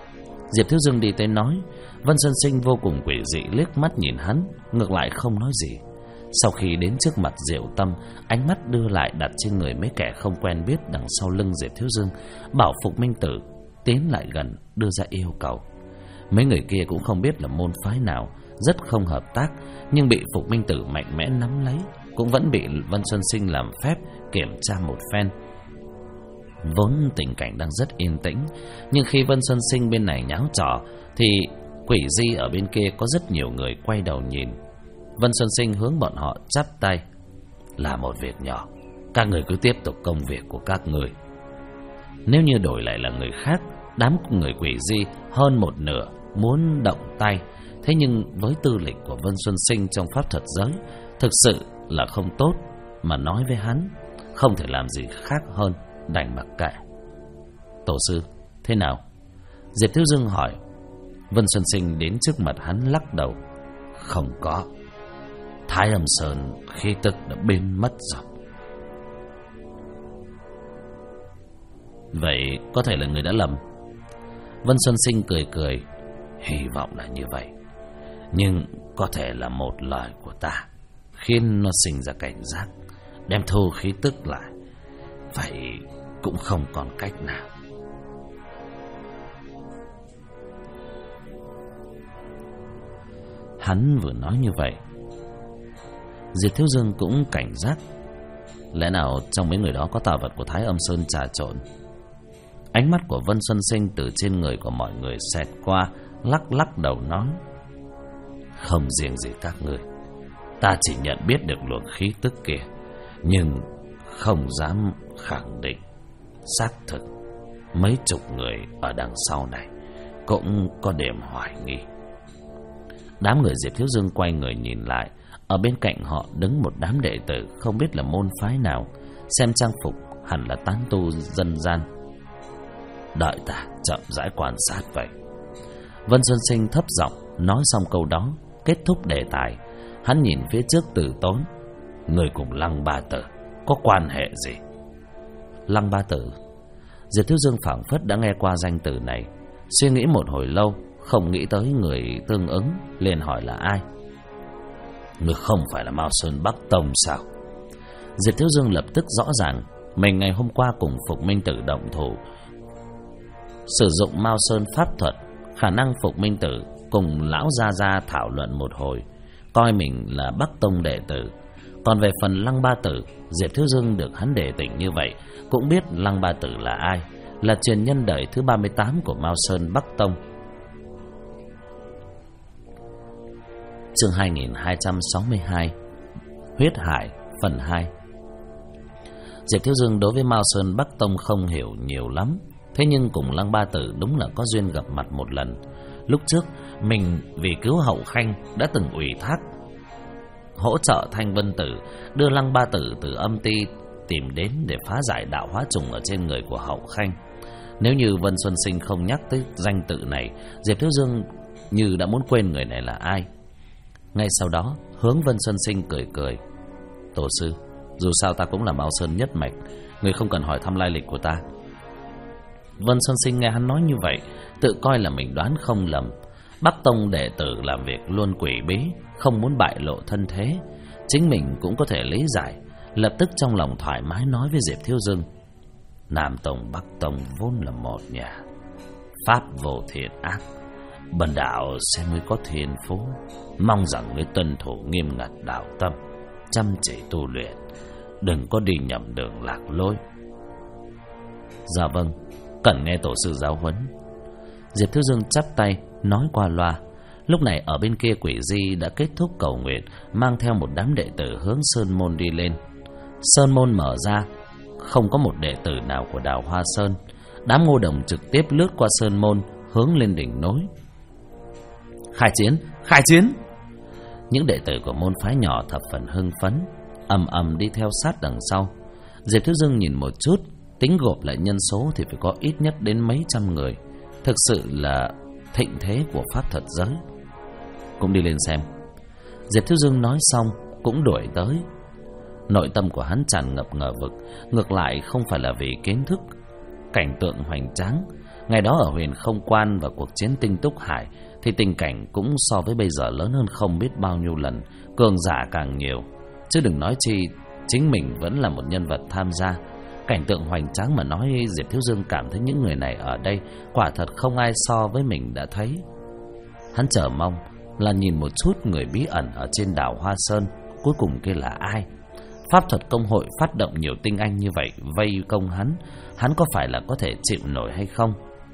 Diệp Thiếu Dương đi tới nói. Vân Xuân Sinh vô cùng quỷ dị liếc mắt nhìn hắn, ngược lại không nói gì. Sau khi đến trước mặt Diệu Tâm, ánh mắt đưa lại đặt trên người mấy kẻ không quen biết đằng sau lưng Diệp Thiếu Dương, bảo Phục Minh Tử tiến lại gần đưa ra yêu cầu. Mấy người kia cũng không biết là môn phái nào, rất không hợp tác, nhưng bị Phục Minh Tử mạnh mẽ nắm lấy, cũng vẫn bị Vân Xuân Sinh làm phép kiểm tra một phen. Vốn tình cảnh đang rất yên tĩnh, nhưng khi Vân Xuân Sinh bên này nháo trò thì quỷ di ở bên kia có rất nhiều người quay đầu nhìn. Vân Xuân Sinh hướng bọn họ chắp tay. Là một việc nhỏ, các người cứ tiếp tục công việc của các người. Nếu như đổi lại là người khác, đám người quỷ di hơn một nửa muốn động tay. Thế nhưng với tư lịch của Vân Xuân Sinh trong pháp thuật giới, thực sự là không tốt, mà nói với hắn không thể làm gì khác hơn đành mặc kệ. Tổ sư, thế nào? Diệp Thiếu Dương hỏi. Vân Xuân Sinh đến trước mặt hắn lắc đầu. Không có. Thái Âm Sơn khí tức đã biến mất rồi. Vậy có thể là người đã lầm. Vân Xuân Sinh cười cười. Hy vọng là như vậy, nhưng có thể là một lời của ta khiến nó sinh ra cảnh giác, đem thu khí tức lại. Vậy cũng không còn cách nào. Hắn vừa nói như vậy, Diệp Thiếu Dương cũng cảnh giác. Lẽ nào trong mấy người đó có tà vật của Thái Âm Sơn trà trộn? Ánh mắt của Vân Xuân Sinh từ trên người của mọi người xẹt qua, lắc đầu nói. Không riêng gì các người, ta chỉ nhận biết được luồng khí tức kia, nhưng không dám khẳng định xác thực. Mấy chục người ở đằng sau này cũng có điểm hoài nghi. Đám người Diệp Thiếu Dương quay người nhìn lại. Ở bên cạnh họ đứng một đám đệ tử không biết là môn phái nào, xem trang phục hẳn là tán tu dân gian. Đợi ta chậm rãi quan sát vậy. Vân Xuân Sinh thấp giọng nói xong câu đó, kết thúc đề tài. Hắn nhìn phía trước Từ Tốn. Người cùng Lăng Ba Tử có quan hệ gì? Lăng Ba Tử? Diệp Thiếu Dương phảng phất đã nghe qua danh từ này, suy nghĩ một hồi lâu, không nghĩ tới người tương ứng, liền hỏi là ai. Người không phải là Mao Sơn Bắc Tông sao? Diệp Thiếu Dương lập tức rõ ràng mình ngày hôm qua cùng Phục Minh Tử động thủ, sử dụng Mao Sơn pháp thuật. Khả năng Phục Minh Tử cùng lão gia gia thảo luận một hồi, coi mình là Bắc Tông đệ tử. Còn về phần Lăng Ba Tử, Diệp Thiếu Dương được hắn đề tỉnh như vậy, cũng biết Lăng Ba Tử là ai, là truyền nhân đời thứ 38 của Mao Sơn Bắc Tông. Chương 2262 Huyết Hải phần 2. Diệp Thiếu Dương đối với Mao Sơn Bắc Tông không hiểu nhiều lắm, thế nhưng cùng Lăng Ba Tử đúng là có duyên gặp mặt một lần. Lúc trước mình vì cứu Hậu Khanh đã từng ủy thác hỗ trợ Thanh Vân Tử đưa Lăng Ba Tử từ âm ti tìm đến để phá giải đạo hóa trùng ở trên người của Hậu Khanh. Nếu như Vân Xuân Sinh không nhắc tới danh tự này, Diệp Thiếu Dương như đã muốn quên người này là ai. Ngay sau đó hướng Vân Xuân Sinh cười cười. Tổ sư, dù sao ta cũng là Mao Sơn nhất mạch, người không cần hỏi thăm lai lịch của ta. Vân Xuân Sinh nghe hắn nói như vậy, tự coi là mình đoán không lầm. Bắc Tông đệ tử làm việc luôn quỷ bí, không muốn bại lộ thân thế, chính mình cũng có thể lý giải. Lập tức trong lòng thoải mái nói với Diệp Thiếu Dương. Nam Tông Bắc Tông vốn là một nhà, pháp vô thiện ác, bần đạo sẽ mới có thiên phú, mong rằng người tuân thủ nghiêm ngặt đạo tâm, chăm chỉ tu luyện, đừng có đi nhầm đường lạc lối. Dạ vâng, cần nghe tổ sư giáo huấn. Diệp Thiếu Dương chắp tay nói qua loa. Lúc này ở bên kia quỷ di đã kết thúc cầu nguyện, mang theo một đám đệ tử hướng Sơn Môn đi lên. Sơn Môn mở ra, không có một đệ tử nào của Đào Hoa Sơn. Đám Ngô Đồng trực tiếp lướt qua Sơn Môn, hướng lên đỉnh núi. Khai chiến, khai chiến! Những đệ tử của môn phái nhỏ thập phần hưng phấn, ầm ầm đi theo sát đằng sau. Diệp Thiếu Dương nhìn một chút, tính gộp lại nhân số thì phải có ít nhất đến mấy trăm người. Thực sự là thịnh thế của pháp thuật giới. Cũng đi lên xem. Diệp Thiếu Dương nói xong cũng đuổi tới. Nội tâm của hắn tràn ngập ngờ vực, ngược lại không phải là vì kiến thức cảnh tượng hoành tráng. Ngày đó ở Huyền Không Quan và cuộc chiến Tinh Túc Hải thì tình cảnh cũng so với bây giờ lớn hơn không biết bao nhiêu lần, cường giả càng nhiều. Chứ đừng nói chi chính mình vẫn là một nhân vật tham gia. Cảnh tượng hoành tráng mà nói, Diệp Thiếu Dương cảm thấy những người này ở đây quả thật không ai so với mình đã thấy. Hắn chờ mong là nhìn một chút người bí ẩn ở trên đảo Hoa Sơn cuối cùng kia là ai. Pháp thuật công hội phát động nhiều tinh anh như vậy vây công hắn có phải là có thể chịu nổi hay không?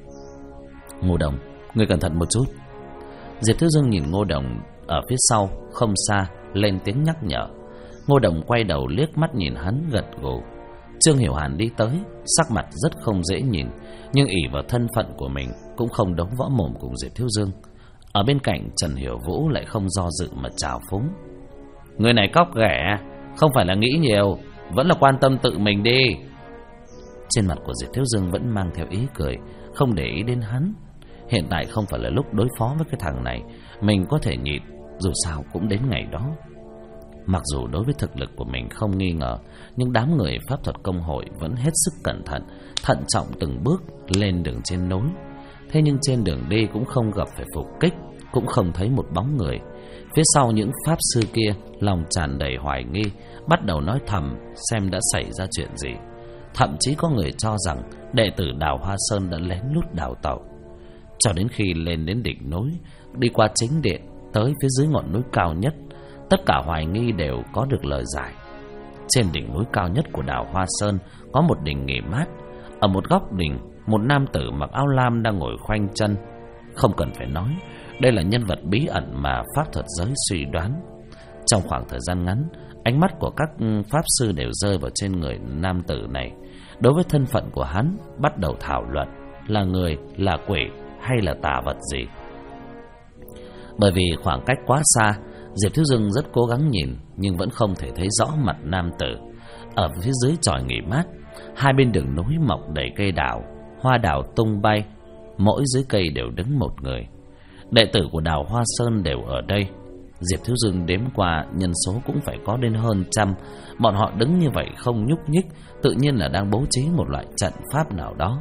Ngô Đồng, ngươi cẩn thận một chút. Diệp Thiếu Dương nhìn Ngô Đồng ở phía sau không xa, lên tiếng nhắc nhở. Ngô Đồng quay đầu liếc mắt nhìn hắn, gật gù. Trương Hiểu Hàn đi tới, sắc mặt rất không dễ nhìn, nhưng ỷ vào thân phận của mình cũng không đấu võ mồm cùng Diệp Thiếu Dương. Ở bên cạnh, Trần Hiểu Vũ lại không do dự mà chào phúng. Người này cóc ghẻ, không phải là nghĩ nhiều, vẫn là quan tâm tự mình đi. Trên mặt của Diệp Thiếu Dương vẫn mang theo ý cười, không để ý đến hắn. Hiện tại không phải là lúc đối phó với cái thằng này, mình có thể nhịn, dù sao cũng đến ngày đó. Mặc dù đối với thực lực của mình không nghi ngờ, nhưng đám người pháp thuật công hội vẫn hết sức cẩn thận, thận trọng từng bước lên đường trên núi. Thế nhưng trên đường đi cũng không gặp phải phục kích, cũng không thấy một bóng người. Phía sau những pháp sư kia lòng tràn đầy hoài nghi, bắt đầu nói thầm xem đã xảy ra chuyện gì. Thậm chí có người cho rằng đệ tử đào Hoa Sơn đã lén lút đào tẩu. Cho đến khi lên đến đỉnh núi, đi qua chính điện, tới phía dưới ngọn núi cao nhất, tất cả hoài nghi đều có được lời giải. Trên đỉnh núi cao nhất của đảo Hoa Sơn có một đình nghỉ mát. Ở một góc đình, một nam tử mặc áo lam đang ngồi khoanh chân. Không cần phải nói, đây là nhân vật bí ẩn mà pháp thuật giới suy đoán. Trong khoảng thời gian ngắn, ánh mắt của các pháp sư đều rơi vào trên người nam tử này. Đối với thân phận của hắn, bắt đầu thảo luận là người, là quỷ hay là tà vật gì. Bởi vì khoảng cách quá xa, Diệp Thiếu Dương rất cố gắng nhìn, nhưng vẫn không thể thấy rõ mặt nam tử. Ở phía dưới chòi nghỉ mát, hai bên đường núi mọc đầy cây đào, hoa đào tung bay, mỗi dưới cây đều đứng một người. Đệ tử của đào Hoa Sơn đều ở đây. Diệp Thiếu Dương đếm qua nhân số cũng phải có đến hơn 100. Bọn họ đứng như vậy không nhúc nhích, tự nhiên là đang bố trí một loại trận pháp nào đó.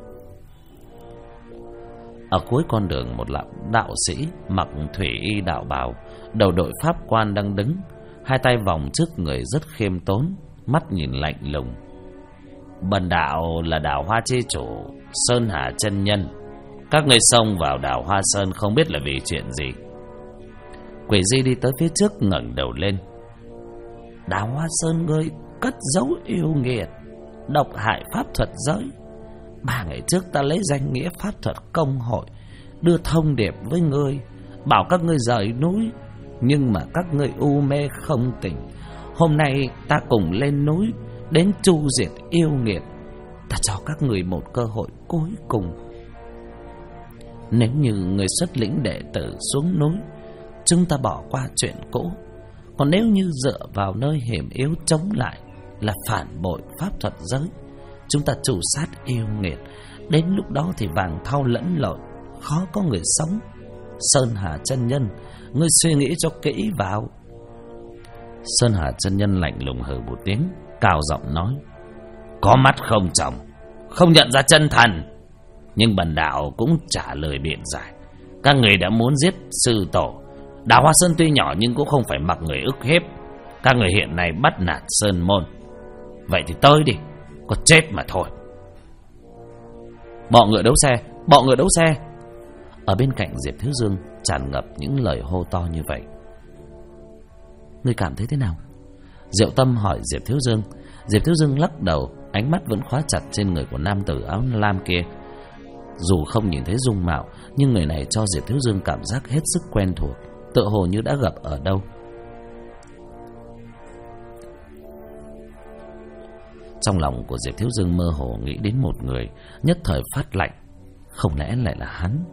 Ở cuối con đường, một đạo sĩ mặc thủy y đạo bào, đầu đội pháp quan đang đứng, hai tay vòng trước người rất khiêm tốn, mắt nhìn lạnh lùng. Bần đạo là đảo Hoa chi chủ Sơn Hà chân nhân. Các ngươi xông vào đảo Hoa Sơn không biết là vì chuyện gì? Quỷ Di đi tới phía trước ngẩng đầu lên. Đảo Hoa Sơn ngươi cất giấu yêu nghiệt, độc hại pháp thuật giới. 3 ngày trước ta lấy danh nghĩa pháp thuật công hội đưa thông điệp với ngươi, bảo các ngươi rời núi, nhưng mà các ngươi u mê không tỉnh. Hôm nay ta cùng lên núi đến tru diệt yêu nghiệt. Ta cho các ngươi một cơ hội cuối cùng. Nếu như người xuất lĩnh đệ tử xuống núi, chúng ta bỏ qua chuyện cũ. Còn nếu như dựa vào nơi hiểm yếu chống lại là phản bội pháp thuật giới, chúng ta tru sát yêu nghiệt. Đến lúc đó thì vàng thau lẫn lộn, khó có người sống. Sơn Hà chân nhân, ngươi suy nghĩ cho kỹ vào. Sơn Hà chân nhân lạnh lùng hừ một tiếng, cao giọng nói: Có mắt không tròng, không nhận ra chân thần. Nhưng bần đạo cũng trả lời biện giải. Các người đã muốn giết sư tổ. Đảo Hoa Sơn tuy nhỏ nhưng cũng không phải mặc người ức hiếp. Các người hiện nay bắt nạt sơn môn, vậy thì tới đi, có chết mà thôi. Bọ ngựa đấu xe, bọ ngựa đấu xe. Ở bên cạnh Diệp Thiếu Dương tràn ngập những lời hô to như vậy. Ngươi cảm thấy thế nào? Diệu Tâm hỏi Diệp Thiếu Dương. Diệp Thiếu Dương lắc đầu, ánh mắt vẫn khóa chặt trên người của nam tử áo lam kia. Dù không nhìn thấy dung mạo, nhưng người này cho Diệp Thiếu Dương cảm giác hết sức quen thuộc, tựa hồ như đã gặp ở đâu. Trong lòng của Diệp Thiếu Dương mơ hồ nghĩ đến một người, nhất thời phát lạnh. Không lẽ lại là hắn?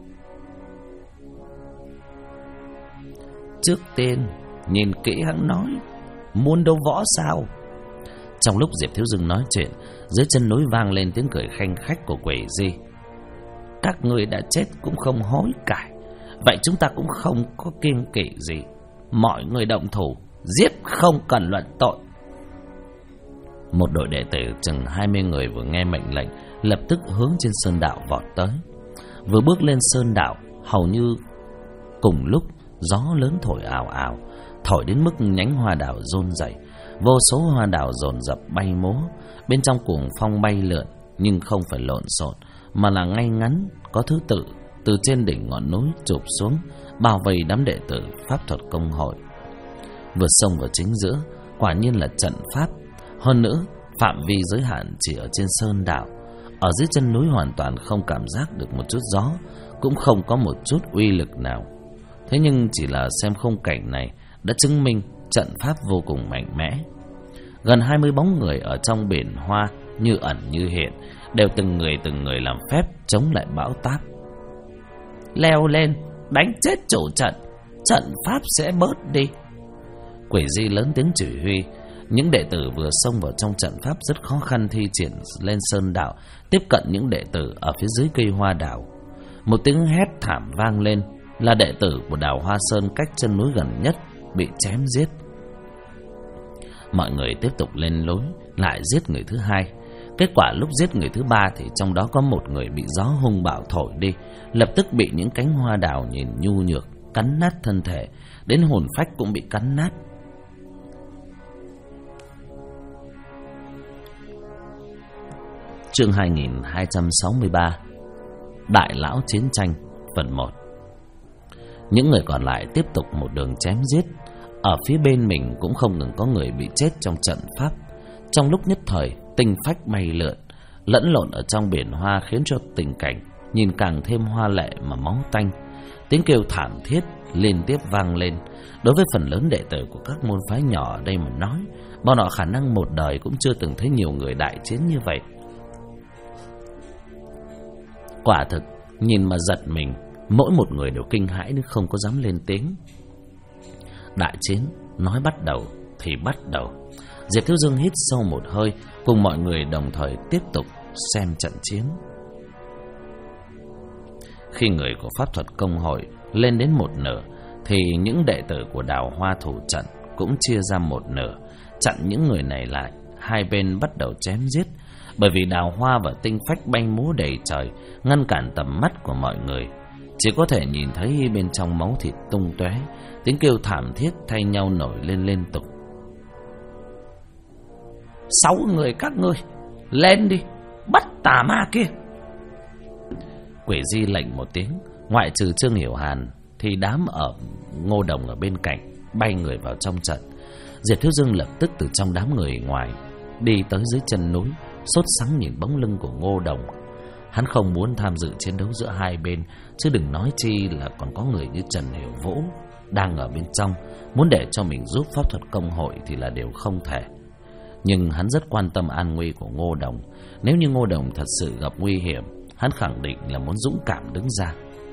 Trước tiên nhìn kỹ hắn nói, muốn đấu võ sao? Trong lúc Diệp Thiếu Dương nói chuyện, dưới chân núi vang lên tiếng cười khanh khách của Quỷ Di. Các người đã chết cũng không hối cải, vậy chúng ta cũng không có kiêng kỵ gì. Mọi người động thủ, giết không cần luận tội. Một đội đệ tử chừng 20 người vừa nghe mệnh lệnh, lập tức hướng trên sơn đạo vọt tới. Vừa bước lên sơn đạo, hầu như cùng lúc gió lớn thổi ào ào, thổi đến mức nhánh hoa đào run rẩy, vô số hoa đào dồn dập bay múa, bên trong cuồng phong bay lượn, nhưng không phải lộn xộn mà là ngay ngắn, có thứ tự, từ trên đỉnh ngọn núi chụp xuống, bao vây đám đệ tử pháp thuật công hội. Vừa xông vào chính giữa, quả nhiên là trận pháp. Hơn nữa, phạm vi giới hạn chỉ ở trên sơn đạo, ở dưới chân núi hoàn toàn không cảm giác được một chút gió, cũng không có một chút uy lực nào. Thế nhưng chỉ là xem khung cảnh này đã chứng minh trận pháp vô cùng mạnh mẽ. Gần 20 bóng người ở trong biển hoa như ẩn như hiện, đều từng người làm phép chống lại bão táp. Leo lên, đánh chết chủ trận, trận pháp sẽ bớt đi. Quỷ Di lớn tiếng chỉ huy. Những đệ tử vừa xông vào trong trận pháp rất khó khăn thi triển lên sơn đạo, tiếp cận những đệ tử ở phía dưới cây hoa đào. Một tiếng hét thảm vang lên, là đệ tử của đào Hoa Sơn cách chân núi gần nhất bị chém giết. Mọi người tiếp tục lên núi, lại giết người thứ hai. Kết quả lúc giết người thứ ba thì trong đó có một người bị gió hung bạo thổi đi, lập tức bị những cánh hoa đào nhìn nhu nhược cắn nát thân thể, đến hồn phách cũng bị cắn nát. Chương 2263 Đại lão chiến tranh phần 1. Những người còn lại tiếp tục một đường chém giết. Ở phía bên mình cũng không ngừng có người bị chết trong trận pháp. Trong lúc nhất thời, tinh phách bay lượn, lẫn lộn ở trong biển hoa, khiến cho tình cảnh nhìn càng thêm hoa lệ mà máu tanh. Tiếng kêu thảm thiết liên tiếp vang lên. Đối với phần lớn đệ tử của các môn phái nhỏ ở đây mà nói, bọn họ khả năng một đời cũng chưa từng thấy nhiều người đại chiến như vậy. Quả thực, nhìn mà giật mình, mỗi một người đều kinh hãi nhưng không có dám lên tiếng. Đại chiến nói bắt đầu thì bắt đầu. Diệp Thiếu Dương hít sâu một hơi, cùng mọi người đồng thời tiếp tục xem trận chiến. Khi người của pháp thuật công hội lên đến một nửa, thì những đệ tử của đào hoa thủ trận cũng chia ra một nửa, chặn những người này lại. Hai bên bắt đầu chém giết, bởi vì đào hoa và tinh phách bay múa đầy trời, ngăn cản tầm mắt của mọi người. Chỉ có thể nhìn thấy bên trong máu thịt tung tóe, tiếng kêu thảm thiết thay nhau nổi lên liên tục. 6 người các ngươi, lên đi, bắt tà ma kia. Quỷ Di lệnh một tiếng, ngoại trừ Trương Hiểu Hàn thì đám ở Ngô Đồng ở bên cạnh bay người vào trong trận. Diệp Thiếu Dương lập tức từ trong đám người ngoài đi tới dưới chân núi, sốt sắng nhìn bóng lưng của Ngô Đồng. Hắn không muốn tham dự chiến đấu giữa hai bên, chứ đừng nói chi là còn có người như Trần Hiểu Vũ đang ở bên trong, muốn để cho mình giúp pháp thuật công hội thì là điều không thể. Nhưng hắn rất quan tâm an nguy của Ngô Đồng. Nếu như Ngô Đồng thật sự gặp nguy hiểm, hắn khẳng định là muốn dũng cảm đứng ra.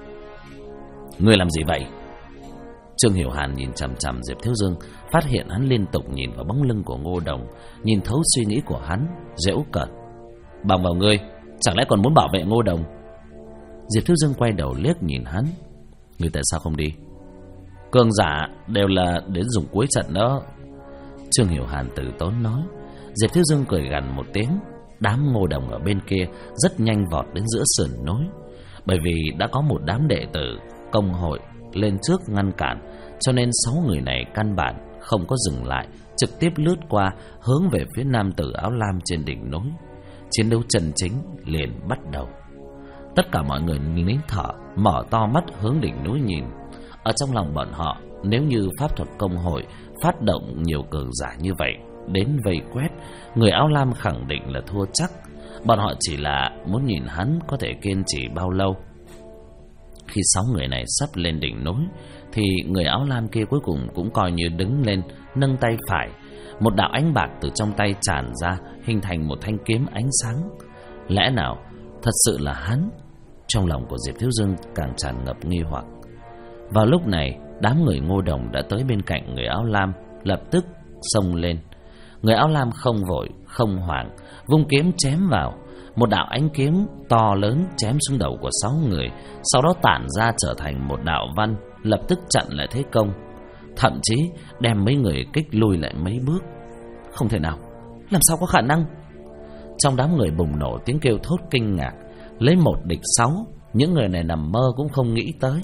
Ngươi làm gì vậy? Trương Hiểu Hàn nhìn chằm chằm Diệp Thiếu Dương, phát hiện hắn liên tục nhìn vào bóng lưng của Ngô Đồng, nhìn thấu suy nghĩ của hắn, giễu cợt. Bằng vào ngươi, chẳng lẽ còn muốn bảo vệ Ngô Đồng? Diệp Thiếu Dương quay đầu liếc nhìn hắn. Ngươi tại sao không đi? Cường giả đều là đến dùng cuối trận đó. Trương Hiểu Hàn từ tốn nói. Diệp Thiếu Dương cười gằn một tiếng. Đám Ngô Đồng ở bên kia rất nhanh vọt đến giữa sườn núi, bởi vì đã có một đám đệ tử công hội lên trước ngăn cản, cho nên 6 người này căn bản không có dừng lại, trực tiếp lướt qua hướng về phía nam tử áo lam trên đỉnh núi. Chiến đấu chân chính liền bắt đầu. Tất cả mọi người nín thở, mở to mắt hướng đỉnh núi nhìn. Ở trong lòng bọn họ, nếu như pháp thuật công hội phát động nhiều cường giả như vậy đến vây quét, người áo lam khẳng định là thua chắc. Bọn họ chỉ là muốn nhìn hắn có thể kiên trì bao lâu. Khi 6 người này sắp lên đỉnh núi, thì người áo lam kia cuối cùng cũng coi như đứng lên, nâng tay phải. Một đạo ánh bạc từ trong tay tràn ra, hình thành một thanh kiếm ánh sáng. Lẽ nào thật sự là hắn? Trong lòng của Diệp Thiếu Dương càng tràn ngập nghi hoặc. Vào lúc này, đám người Ngô Đồng đã tới bên cạnh người áo lam, lập tức xông lên. Người áo lam không vội, không hoảng, vung kiếm chém vào. Một đạo ánh kiếm to lớn chém xuống đầu của 6 người, sau đó tản ra trở thành một đạo văn, lập tức chặn lại thế công, thậm chí đem mấy người kích lùi lại mấy bước. Không thể nào, Làm sao có khả năng? Trong đám người bùng nổ tiếng kêu thốt kinh ngạc. Lấy 1 địch 6, những người này nằm mơ cũng không nghĩ tới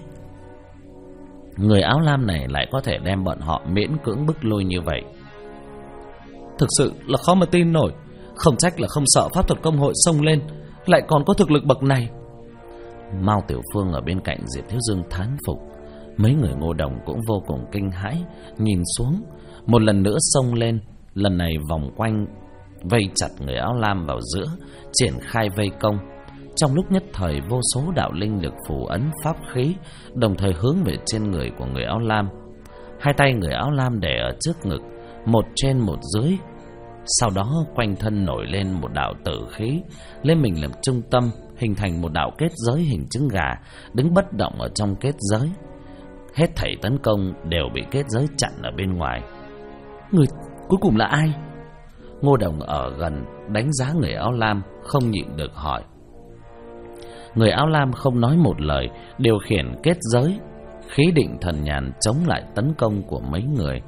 người áo lam này lại có thể đem bọn họ miễn cưỡng bức lui như vậy. Thực sự là khó mà tin nổi. Không trách là không sợ pháp thuật công hội xông lên, lại còn có thực lực bậc này. Mao Tiểu Phương ở bên cạnh Diệp Thiếu Dương thán phục. Mấy người Ngô Đồng cũng vô cùng kinh hãi, nhìn xuống. Một lần nữa xông lên, lần này vòng quanh vây chặt người áo lam vào giữa, triển khai vây công. Trong lúc nhất thời, vô số đạo linh lực phù ấn pháp khí đồng thời hướng về trên người của người áo lam. Hai tay người áo lam để ở trước ngực, một trên một dưới. Sau đó quanh thân nổi lên một đạo tử khí, lấy mình làm trung tâm, hình thành một đạo kết giới hình trứng gà, đứng bất động ở trong kết giới. Hết thảy tấn công đều bị kết giới chặn ở bên ngoài. Người cuối cùng là ai? Ngô Đồng ở gần đánh giá người áo lam, không nhịn được hỏi. Người áo lam không nói một lời, điều khiển kết giới, khí định thần nhàn chống lại tấn công của mấy người.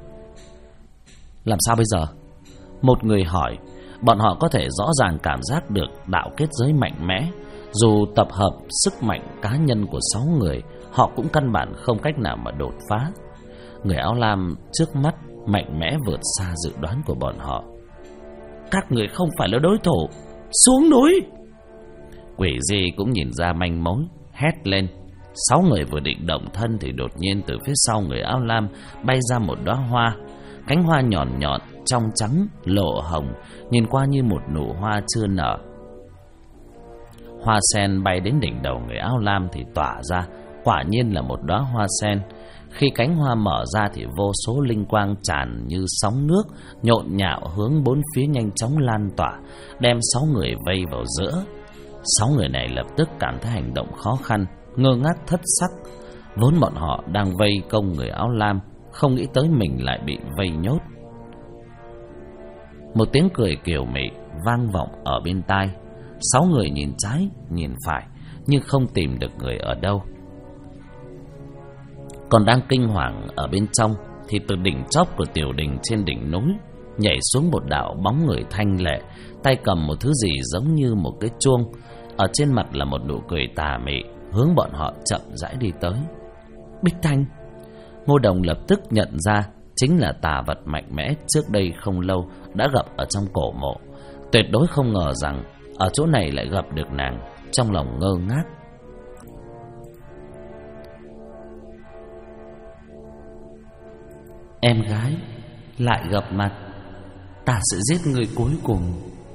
Làm sao bây giờ? Một người hỏi. Bọn họ có thể rõ ràng cảm giác được đạo kết giới mạnh mẽ. Dù tập hợp sức mạnh cá nhân của 6 người, họ cũng căn bản không cách nào mà đột phá. Người áo lam trước mắt mạnh mẽ vượt xa dự đoán của bọn họ. Các người không phải là đối thủ, xuống núi! Quỷ Di cũng nhìn ra manh mối, hét lên. 6 người vừa định động thân thì đột nhiên từ phía sau người áo lam bay ra một đóa hoa. Cánh hoa nhọn nhọn, trong trắng, lộ hồng, nhìn qua như một nụ hoa chưa nở. Hoa sen bay đến đỉnh đầu người áo lam thì tỏa ra, quả nhiên là một đóa hoa sen. Khi cánh hoa mở ra thì vô số linh quang tràn như sóng nước, nhộn nhạo hướng bốn phía nhanh chóng lan tỏa, đem 6 người vây vào giữa. 6 người này lập tức cảm thấy hành động khó khăn, ngơ ngác thất sắc. Vốn bọn họ đang vây công người áo lam, không nghĩ tới mình lại bị vây nhốt. Một tiếng cười kiều mị vang vọng ở bên tai. 6 người nhìn trái, nhìn phải, nhưng không tìm được người ở đâu. Còn đang kinh hoàng ở bên trong thì từ đỉnh chóp của tiểu đình trên đỉnh núi nhảy xuống một đạo bóng người thanh lệ, tay cầm một thứ gì giống như một cái chuông, ở trên mặt là một nụ cười tà mị, hướng bọn họ chậm rãi đi tới. Bích Thanh! Ngô Đồng lập tức nhận ra chính là tà vật mạnh mẽ trước đây không lâu đã gặp ở trong cổ mộ. Tuyệt đối không ngờ rằng ở chỗ này lại gặp được nàng, trong lòng ngơ ngác. Em gái lại gặp mặt, ta sẽ giết người cuối cùng.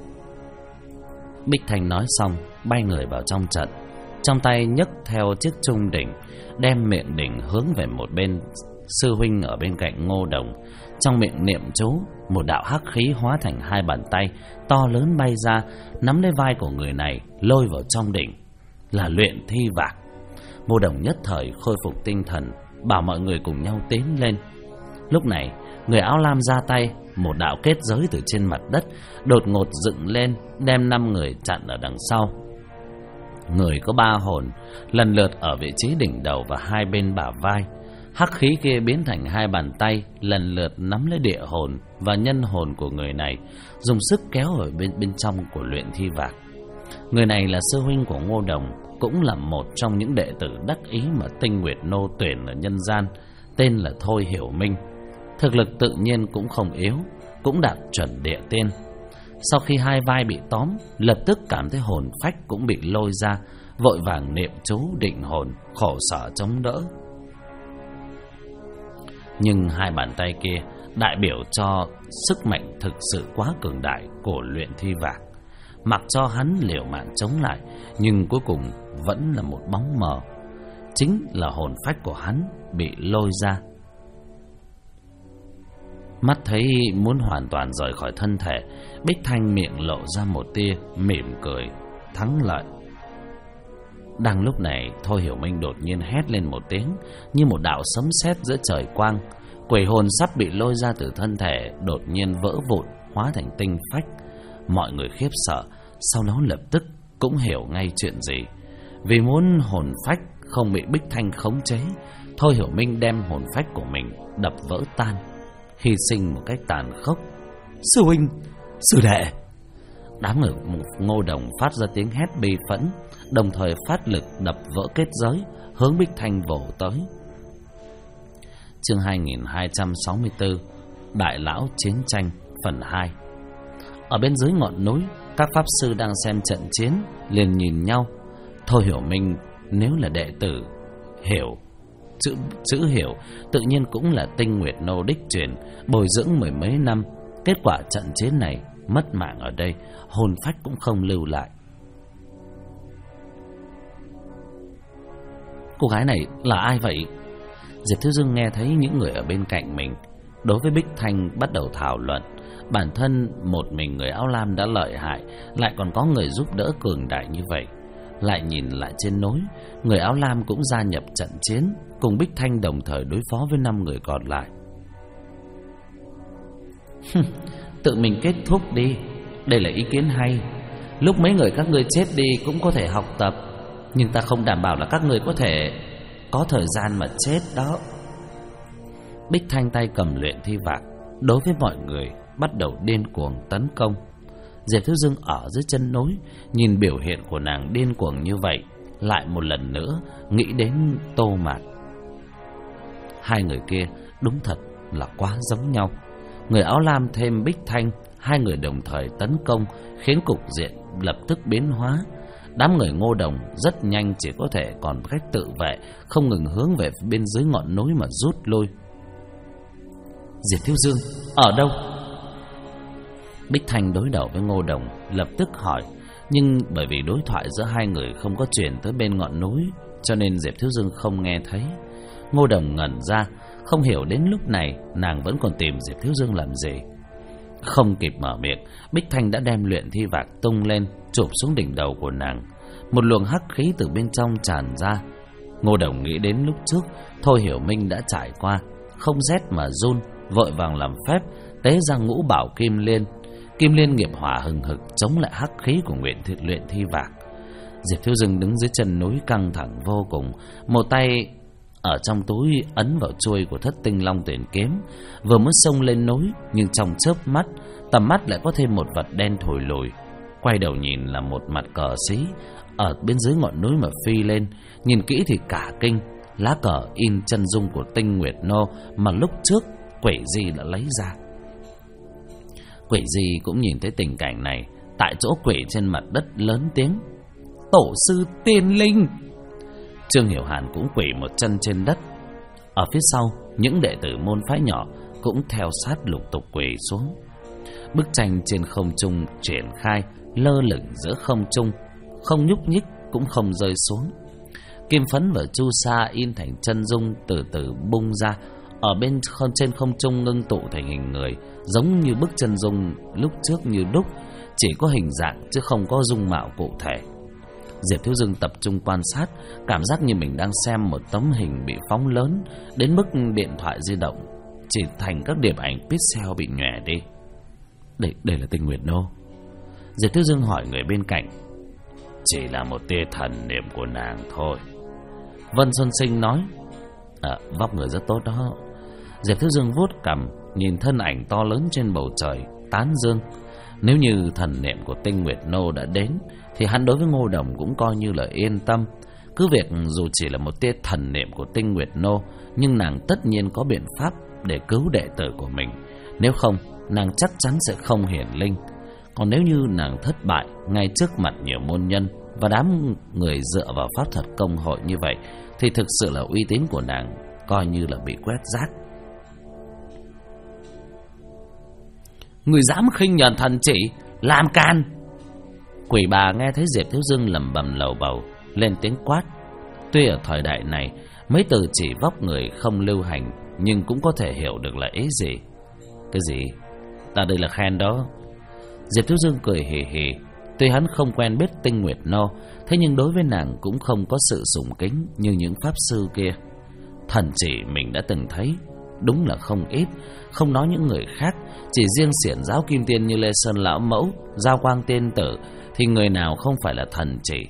Bích Thanh nói xong bay người vào trong trận, trong tay nhấc theo chiếc trung đỉnh, đem miệng đỉnh hướng về một bên sư huynh ở bên cạnh Ngô Đồng. Trong miệng niệm chú, một đạo hắc khí hóa thành 2 bàn tay to lớn bay ra, nắm lấy vai của người này lôi vào trong đỉnh. Là Luyện Thi Vạc. Ngô Đồng nhất thời khôi phục tinh thần, bảo mọi người cùng nhau tiến lên. Lúc này người áo lam ra tay, một đạo kết giới từ trên mặt đất đột ngột dựng lên, đem 5 người chặn ở đằng sau. Người có 3 hồn lần lượt ở vị trí đỉnh đầu và 2 bên bả vai. Hắc khí kia biến thành 2 bàn tay lần lượt nắm lấy địa hồn và nhân hồn của người này, dùng sức kéo ở bên trong của Luyện Thi Vạc. Người này là sư huynh của Ngô Đồng, cũng là một trong những đệ tử đắc ý mà Tinh Nguyệt Nô tuyển ở nhân gian, tên là Thôi Hiểu Minh. Thực lực tự nhiên cũng không yếu, cũng đạt chuẩn địa tiên. Sau khi 2 vai bị tóm, lập tức cảm thấy hồn phách cũng bị lôi ra, vội vàng niệm chú định hồn, khổ sở chống đỡ. Nhưng 2 bàn tay kia đại biểu cho sức mạnh thực sự quá cường đại của Luyện Thi Vạc. Mặc cho hắn liều mạng chống lại, nhưng cuối cùng vẫn là một bóng mờ. Chính là hồn phách của hắn bị lôi ra. Mắt thấy muốn hoàn toàn rời khỏi thân thể, Bích Thanh miệng lộ ra một tia mỉm cười thắng lợi. Đang lúc này, Thôi Hiểu Minh đột nhiên hét lên một tiếng, như một đạo sấm sét giữa trời quang. Quỷ hồn sắp bị lôi ra từ thân thể đột nhiên vỡ vụn, hóa thành tinh phách. Mọi người khiếp sợ, sau đó lập tức cũng hiểu ngay chuyện gì. Vì muốn hồn phách không bị Bích Thanh khống chế, Thôi Hiểu Minh đem hồn phách của mình đập vỡ tan, hy sinh một cách tàn khốc. Sư huynh, Sư đệ! Đám người Ngô Đồng phát ra tiếng hét bi phẫn, đồng thời phát lực đập vỡ kết giới, hướng Bích Thanh vồ tới. Chương 2264 Đại Lão Chiến Tranh phần 2. Ở bên dưới ngọn núi, các pháp sư đang xem trận chiến liền nhìn nhau. Thôi Hiểu Minh nếu là đệ tử Hiểu, chữ Hiểu tự nhiên cũng là Tinh Nguyệt Nô đích truyền, bồi dưỡng mười mấy năm. Kết quả trận chiến này mất mạng ở đây, hồn phách cũng không lưu lại. Cô gái này là ai vậy? Diệp Thiếu Dương nghe thấy những người ở bên cạnh mình đối với Bích Thanh bắt đầu thảo luận. Bản thân một mình người áo lam đã lợi hại, lại còn có người giúp đỡ cường đại như vậy. Lại nhìn lại trên núi, người áo lam cũng gia nhập trận chiến, cùng Bích Thanh đồng thời đối phó với 5 người còn lại. Tự mình kết thúc đi, đây là ý kiến hay. Lúc mấy người các ngươi chết đi cũng có thể học tập, nhưng ta không đảm bảo là các ngươi có thể có thời gian mà chết đó. Bích Thanh tay cầm luyện thi vạc, đối với mọi người bắt đầu điên cuồng tấn công. Diệp Thiếu Dương ở dưới chân núi, nhìn biểu hiện của nàng điên cuồng như vậy, lại một lần nữa nghĩ đến Tô Mạt. Hai người kia đúng thật là quá giống nhau. Người áo lam thêm Bích Thanh, hai người đồng thời tấn công, khiến cục diện lập tức biến hóa. Đám người Ngô Đồng rất nhanh chỉ có thể còn cách tự vệ, không ngừng hướng về bên dưới ngọn núi mà rút lui. Diệp Thiếu Dương ở đâu? Bích Thanh đối đầu với Ngô Đồng lập tức hỏi, nhưng bởi vì đối thoại giữa hai người không có truyền tới bên ngọn núi, cho nên Diệp Thiếu Dương không nghe thấy. Ngô Đồng ngẩn ra, không hiểu đến lúc này nàng vẫn còn tìm Diệp Thiếu Dương làm gì. Không kịp mở miệng, Bích Thanh đã đem luyện thi vạc tung lên, chụp xuống đỉnh đầu của nàng. Một luồng hắc khí từ bên trong tràn ra. Ngô Đồng nghĩ đến lúc trước Thôi Hiểu Minh đã trải qua, không rét mà run, vội vàng làm phép tế ra ngũ bảo kim liên. Kim liên nghiệp hỏa hừng hực chống lại hắc khí của luyện thi vạc. Diệp Thiếu Dương đứng dưới chân núi căng thẳng vô cùng, một tay ở trong túi ấn vào chuôi của Thất Tinh Long Tuyển kiếm, vừa mới xông lên núi, nhưng trong chớp mắt, tầm mắt lại có thêm một vật đen thổi lùi. Quay đầu nhìn là một mặt cờ xí ở bên dưới ngọn núi mà phi lên, nhìn kỹ thì cả kinh, lá cờ in chân dung của Tinh Nguyệt Nô mà lúc trước Quỷ Di đã lấy ra. Quỷ Di cũng nhìn thấy tình cảnh này, tại chỗ quỷ trên mặt đất lớn tiếng: Tổ sư tiên linh! Trương Hiểu Hàn cũng quỷ một chân trên đất. Ở phía sau, những đệ tử môn phái nhỏ cũng theo sát lục tục quỷ xuống. Bức tranh trên không trung triển khai, lơ lửng giữa không trung, không nhúc nhích cũng không rơi xuống. Kim phấn và chu sa in thành chân dung từ từ bung ra, ở trên không trung ngưng tụ thành hình người, giống như bức chân dung lúc trước như đúc, chỉ có hình dạng chứ không có dung mạo cụ thể. Diệp Thiếu Dương tập trung quan sát, cảm giác như mình đang xem một tấm hình bị phóng lớn đến mức điện thoại di động chỉ thành các điểm ảnh pixel bị nhòe đi. Đây là Tinh Nguyệt Nô. Diệp Thiếu Dương hỏi người bên cạnh. Chỉ là một tia thần niệm của nàng thôi. Vân Xuân Sinh nói. Vóc người rất tốt đó. Diệp Thiếu Dương vuốt cằm, nhìn thân ảnh to lớn trên bầu trời, tán dương. Nếu như thần niệm của Tinh Nguyệt Nô đã đến, thì hắn đối với Ngô Đồng cũng coi như là yên tâm. Cứ việc dù chỉ là một tia thần niệm của Tinh Nguyệt Nô, nhưng nàng tất nhiên có biện pháp để cứu đệ tử của mình. Nếu không, nàng chắc chắn sẽ không hiển linh. Còn nếu như nàng thất bại ngay trước mặt nhiều môn nhân và đám người dựa vào pháp thuật công hội như vậy, thì thực sự là uy tín của nàng coi như là bị quét rác. Người dám khinh nhẫn thần chỉ, làm can! Quỷ bà nghe thấy Diệp Thiếu Dương lẩm bẩm lầu bầu, lên tiếng quát. Tuy ở thời đại này mấy từ chỉ vóc người không lưu hành, nhưng cũng có thể hiểu được là ý gì. Cái gì? Ta đây là khen đó. Diệp Thiếu Dương cười hì hì. Tuy hắn không quen biết Tinh Nguyệt Nô, thế nhưng đối với nàng cũng không có sự sùng kính như những pháp sư kia. Thần chỉ mình đã từng thấy đúng là không ít, không nói những người khác, chỉ riêng xiển giáo kim tiên như Lê Sơn Lão Mẫu, Giao Quang Tiên Tử thì người nào không phải là thần chỉ.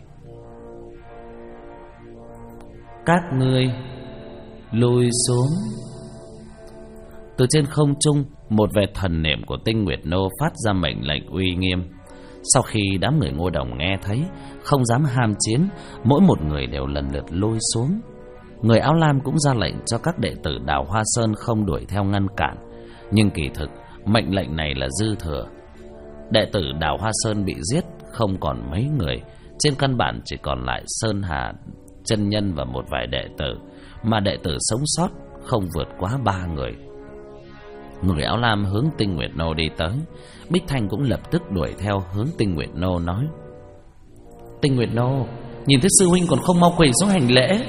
Các ngươi lùi xuống. Từ trên không trung một vệt thần niệm của Tinh Nguyệt Nô phát ra mệnh lệnh uy nghiêm. Sau khi đám người Ngô Đồng nghe thấy, không dám ham chiến, mỗi một người đều lần lượt lui xuống. Người áo lam cũng ra lệnh cho các đệ tử Đào Hoa Sơn không đuổi theo ngăn cản, nhưng kỳ thực mệnh lệnh này là dư thừa. Đệ tử Đào Hoa Sơn bị giết không còn mấy người, trên căn bản chỉ còn lại Sơn Hà chân nhân và một vài đệ tử, mà đệ tử sống sót không vượt quá 3 người. Người áo lam hướng Tinh Nguyệt Nô đi tới. Bích Thanh cũng lập tức đuổi theo hướng Tinh Nguyệt Nô nói: Tinh Nguyệt Nô, nhìn thấy sư huynh còn không mau quỳ xuống hành lễ.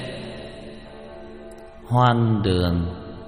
Hoan đường.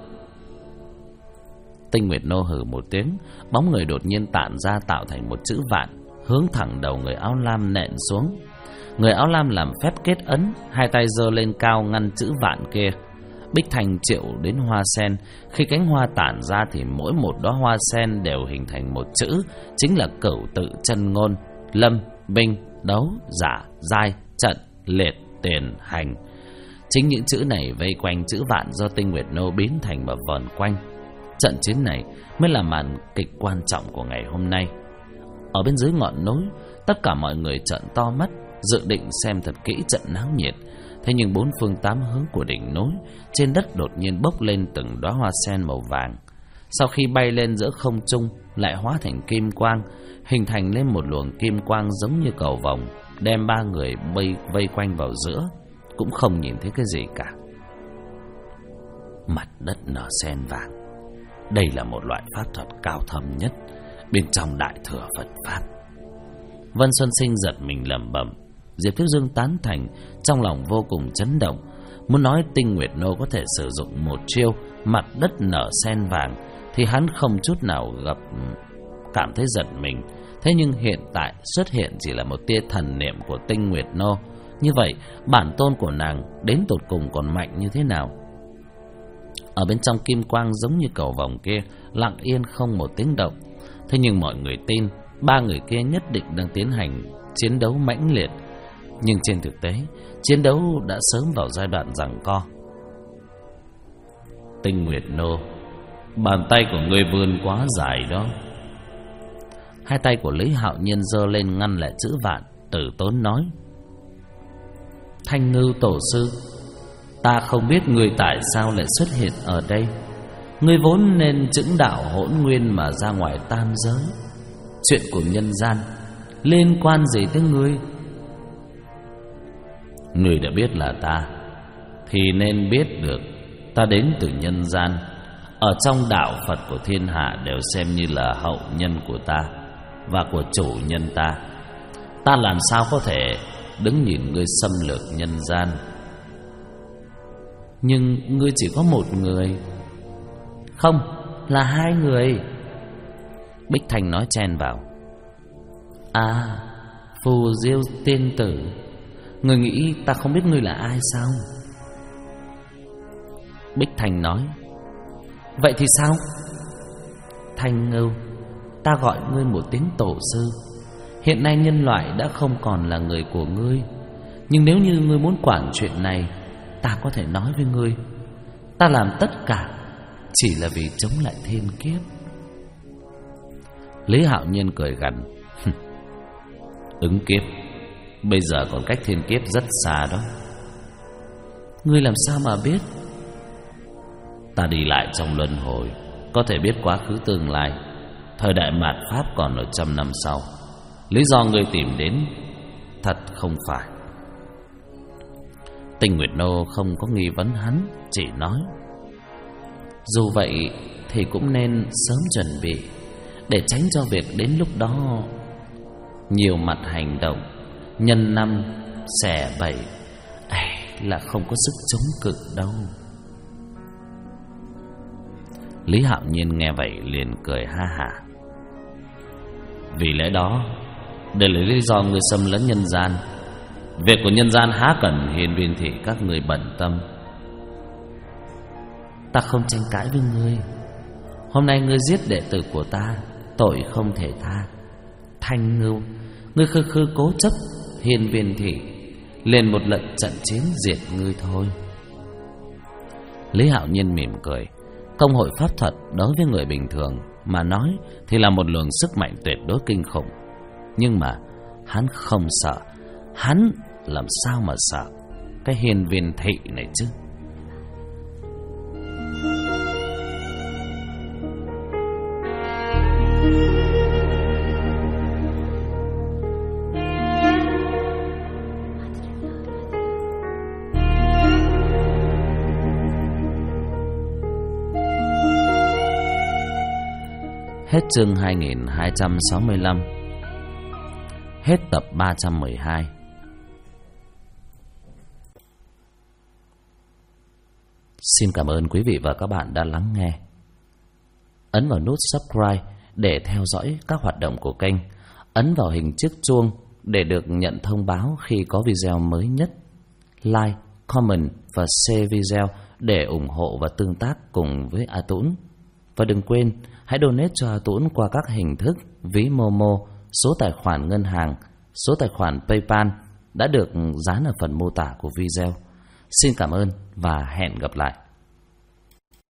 Tinh Nguyệt Nô hừ một tiếng, bóng người đột nhiên tản ra tạo thành một chữ vạn, hướng thẳng đầu người áo lam nện xuống. Người áo lam làm phép kết ấn, hai tay giơ lên cao ngăn chữ vạn kia. Bích Thanh triệu đến hoa sen, khi cánh hoa tản ra thì mỗi một đóa hoa sen đều hình thành một chữ, chính là Cửu Tự Chân Ngôn: lâm, binh, đấu, giả, giai, trận, liệt, tiền, hành. Chính những chữ này vây quanh chữ vạn do Tinh Nguyệt Nô biến thành và vờn quanh. Trận chiến này mới là màn kịch quan trọng của ngày hôm nay. Ở bên dưới ngọn núi, tất cả mọi người trợn to mắt, dự định xem thật kỹ trận náo nhiệt. Thế nhưng bốn phương tám hướng của đỉnh núi, trên đất đột nhiên bốc lên từng đóa hoa sen màu vàng. Sau khi bay lên giữa không trung, lại hóa thành kim quang, hình thành lên một luồng kim quang giống như cầu vồng, đem 3 người vây quanh vào giữa, cũng không nhìn thấy cái gì cả. Mặt đất nở sen vàng, đây là một loại pháp thuật cao thâm nhất bên trong Đại Thừa Phật Pháp. Vân Xuân Sinh giật mình lẩm bẩm. Diệp Thiếu Dương tán thành, trong lòng vô cùng chấn động. Muốn nói Tinh Nguyệt Nô có thể sử dụng một chiêu mặt đất nở sen vàng thì hắn không chút nào cảm thấy giật mình. Thế nhưng hiện tại xuất hiện chỉ là một tia thần niệm của Tinh Nguyệt Nô. Như vậy bản tôn của nàng đến tột cùng còn mạnh như thế nào? Ở bên trong kim quang giống như cầu vồng kia lặng yên không một tiếng động. Thế nhưng mọi người tin 3 người kia nhất định đang tiến hành chiến đấu mãnh liệt. Nhưng trên thực tế, chiến đấu đã sớm vào giai đoạn giằng co. Tinh Nguyệt Nô, bàn tay của ngươi vươn quá dài đó. Hai tay của Lý Hạo Nhiên giơ lên ngăn lại chữ vạn, Tử Tốn nói: Thanh Ngưu tổ sư, ta không biết ngươi tại sao lại xuất hiện ở đây. Ngươi vốn nên chứng đạo hỗn nguyên mà ra ngoài tam giới. Chuyện của nhân gian liên quan gì tới ngươi? Ngươi đã biết là ta thì nên biết được ta đến từ nhân gian. Ở trong đạo Phật của thiên hạ đều xem như là hậu nhân của ta và của chủ nhân ta. Ta làm sao có thể đứng nhìn ngươi xâm lược nhân gian? Nhưng ngươi chỉ có một người. Không, là 2 người. Bích Thanh nói chen vào: À, Phù Diêu tiên tử, ngươi nghĩ ta không biết ngươi là ai sao? Bích Thanh nói: Vậy thì sao? Thanh Ngưu, ta gọi ngươi một tiếng tổ sư. Hiện nay nhân loại đã không còn là người của ngươi, nhưng nếu như ngươi muốn quản chuyện này, ta có thể nói với ngươi, ta làm tất cả chỉ là vì chống lại thiên kiếp. Lý Hạo Nhiên cười gằn: Ứng kiếp bây giờ còn cách thiên kiếp rất xa đó. Ngươi làm sao mà biết? Ta đi lại trong luân hồi, có thể biết quá khứ tương lai. Thời đại mạt Pháp còn ở 100 năm sau. Lý do ngươi tìm đến thật không phải. Tinh Nguyệt Nô không có nghi vấn hắn, chỉ nói: Dù vậy thì cũng nên sớm chuẩn bị, để tránh cho việc đến lúc đó nhiều mặt hành động, nhân năm xẻ bảy là không có sức chống cự đâu. Lý Hạo Nhiên nghe vậy liền cười ha hả: Vì lẽ đó, để lấy lý do người xâm lấn nhân gian, việc của nhân gian há cần Hiên Viên thị các người bận tâm. Ta không tranh cãi với ngươi. Hôm nay ngươi giết đệ tử của ta, tội không thể tha. Thanh Ngưu, ngươi khư cố chấp Hiên Viên thị, liền một lần trận chiến diệt ngươi thôi. Lý Hạo Nhiên mỉm cười. Công hội pháp thuật đối với người bình thường mà nói thì là một luồng sức mạnh tuyệt đối kinh khủng. Nhưng mà hắn không sợ. Hắn làm sao mà sợ cái hiên viên thị này chứ? Hết chương 2265. Hết tập 312. Xin cảm ơn quý vị và các bạn đã lắng nghe. Ấn vào nút subscribe để theo dõi các hoạt động của kênh. Ấn vào hình chiếc chuông để được nhận thông báo khi có video mới nhất. Like, comment và share video để ủng hộ và tương tác cùng với A Tũng. Và đừng quên hãy donate cho A Tũng qua các hình thức ví Momo, số tài khoản ngân hàng, số tài khoản PayPal đã được dán ở phần mô tả của video. Xin cảm ơn và hẹn gặp lại.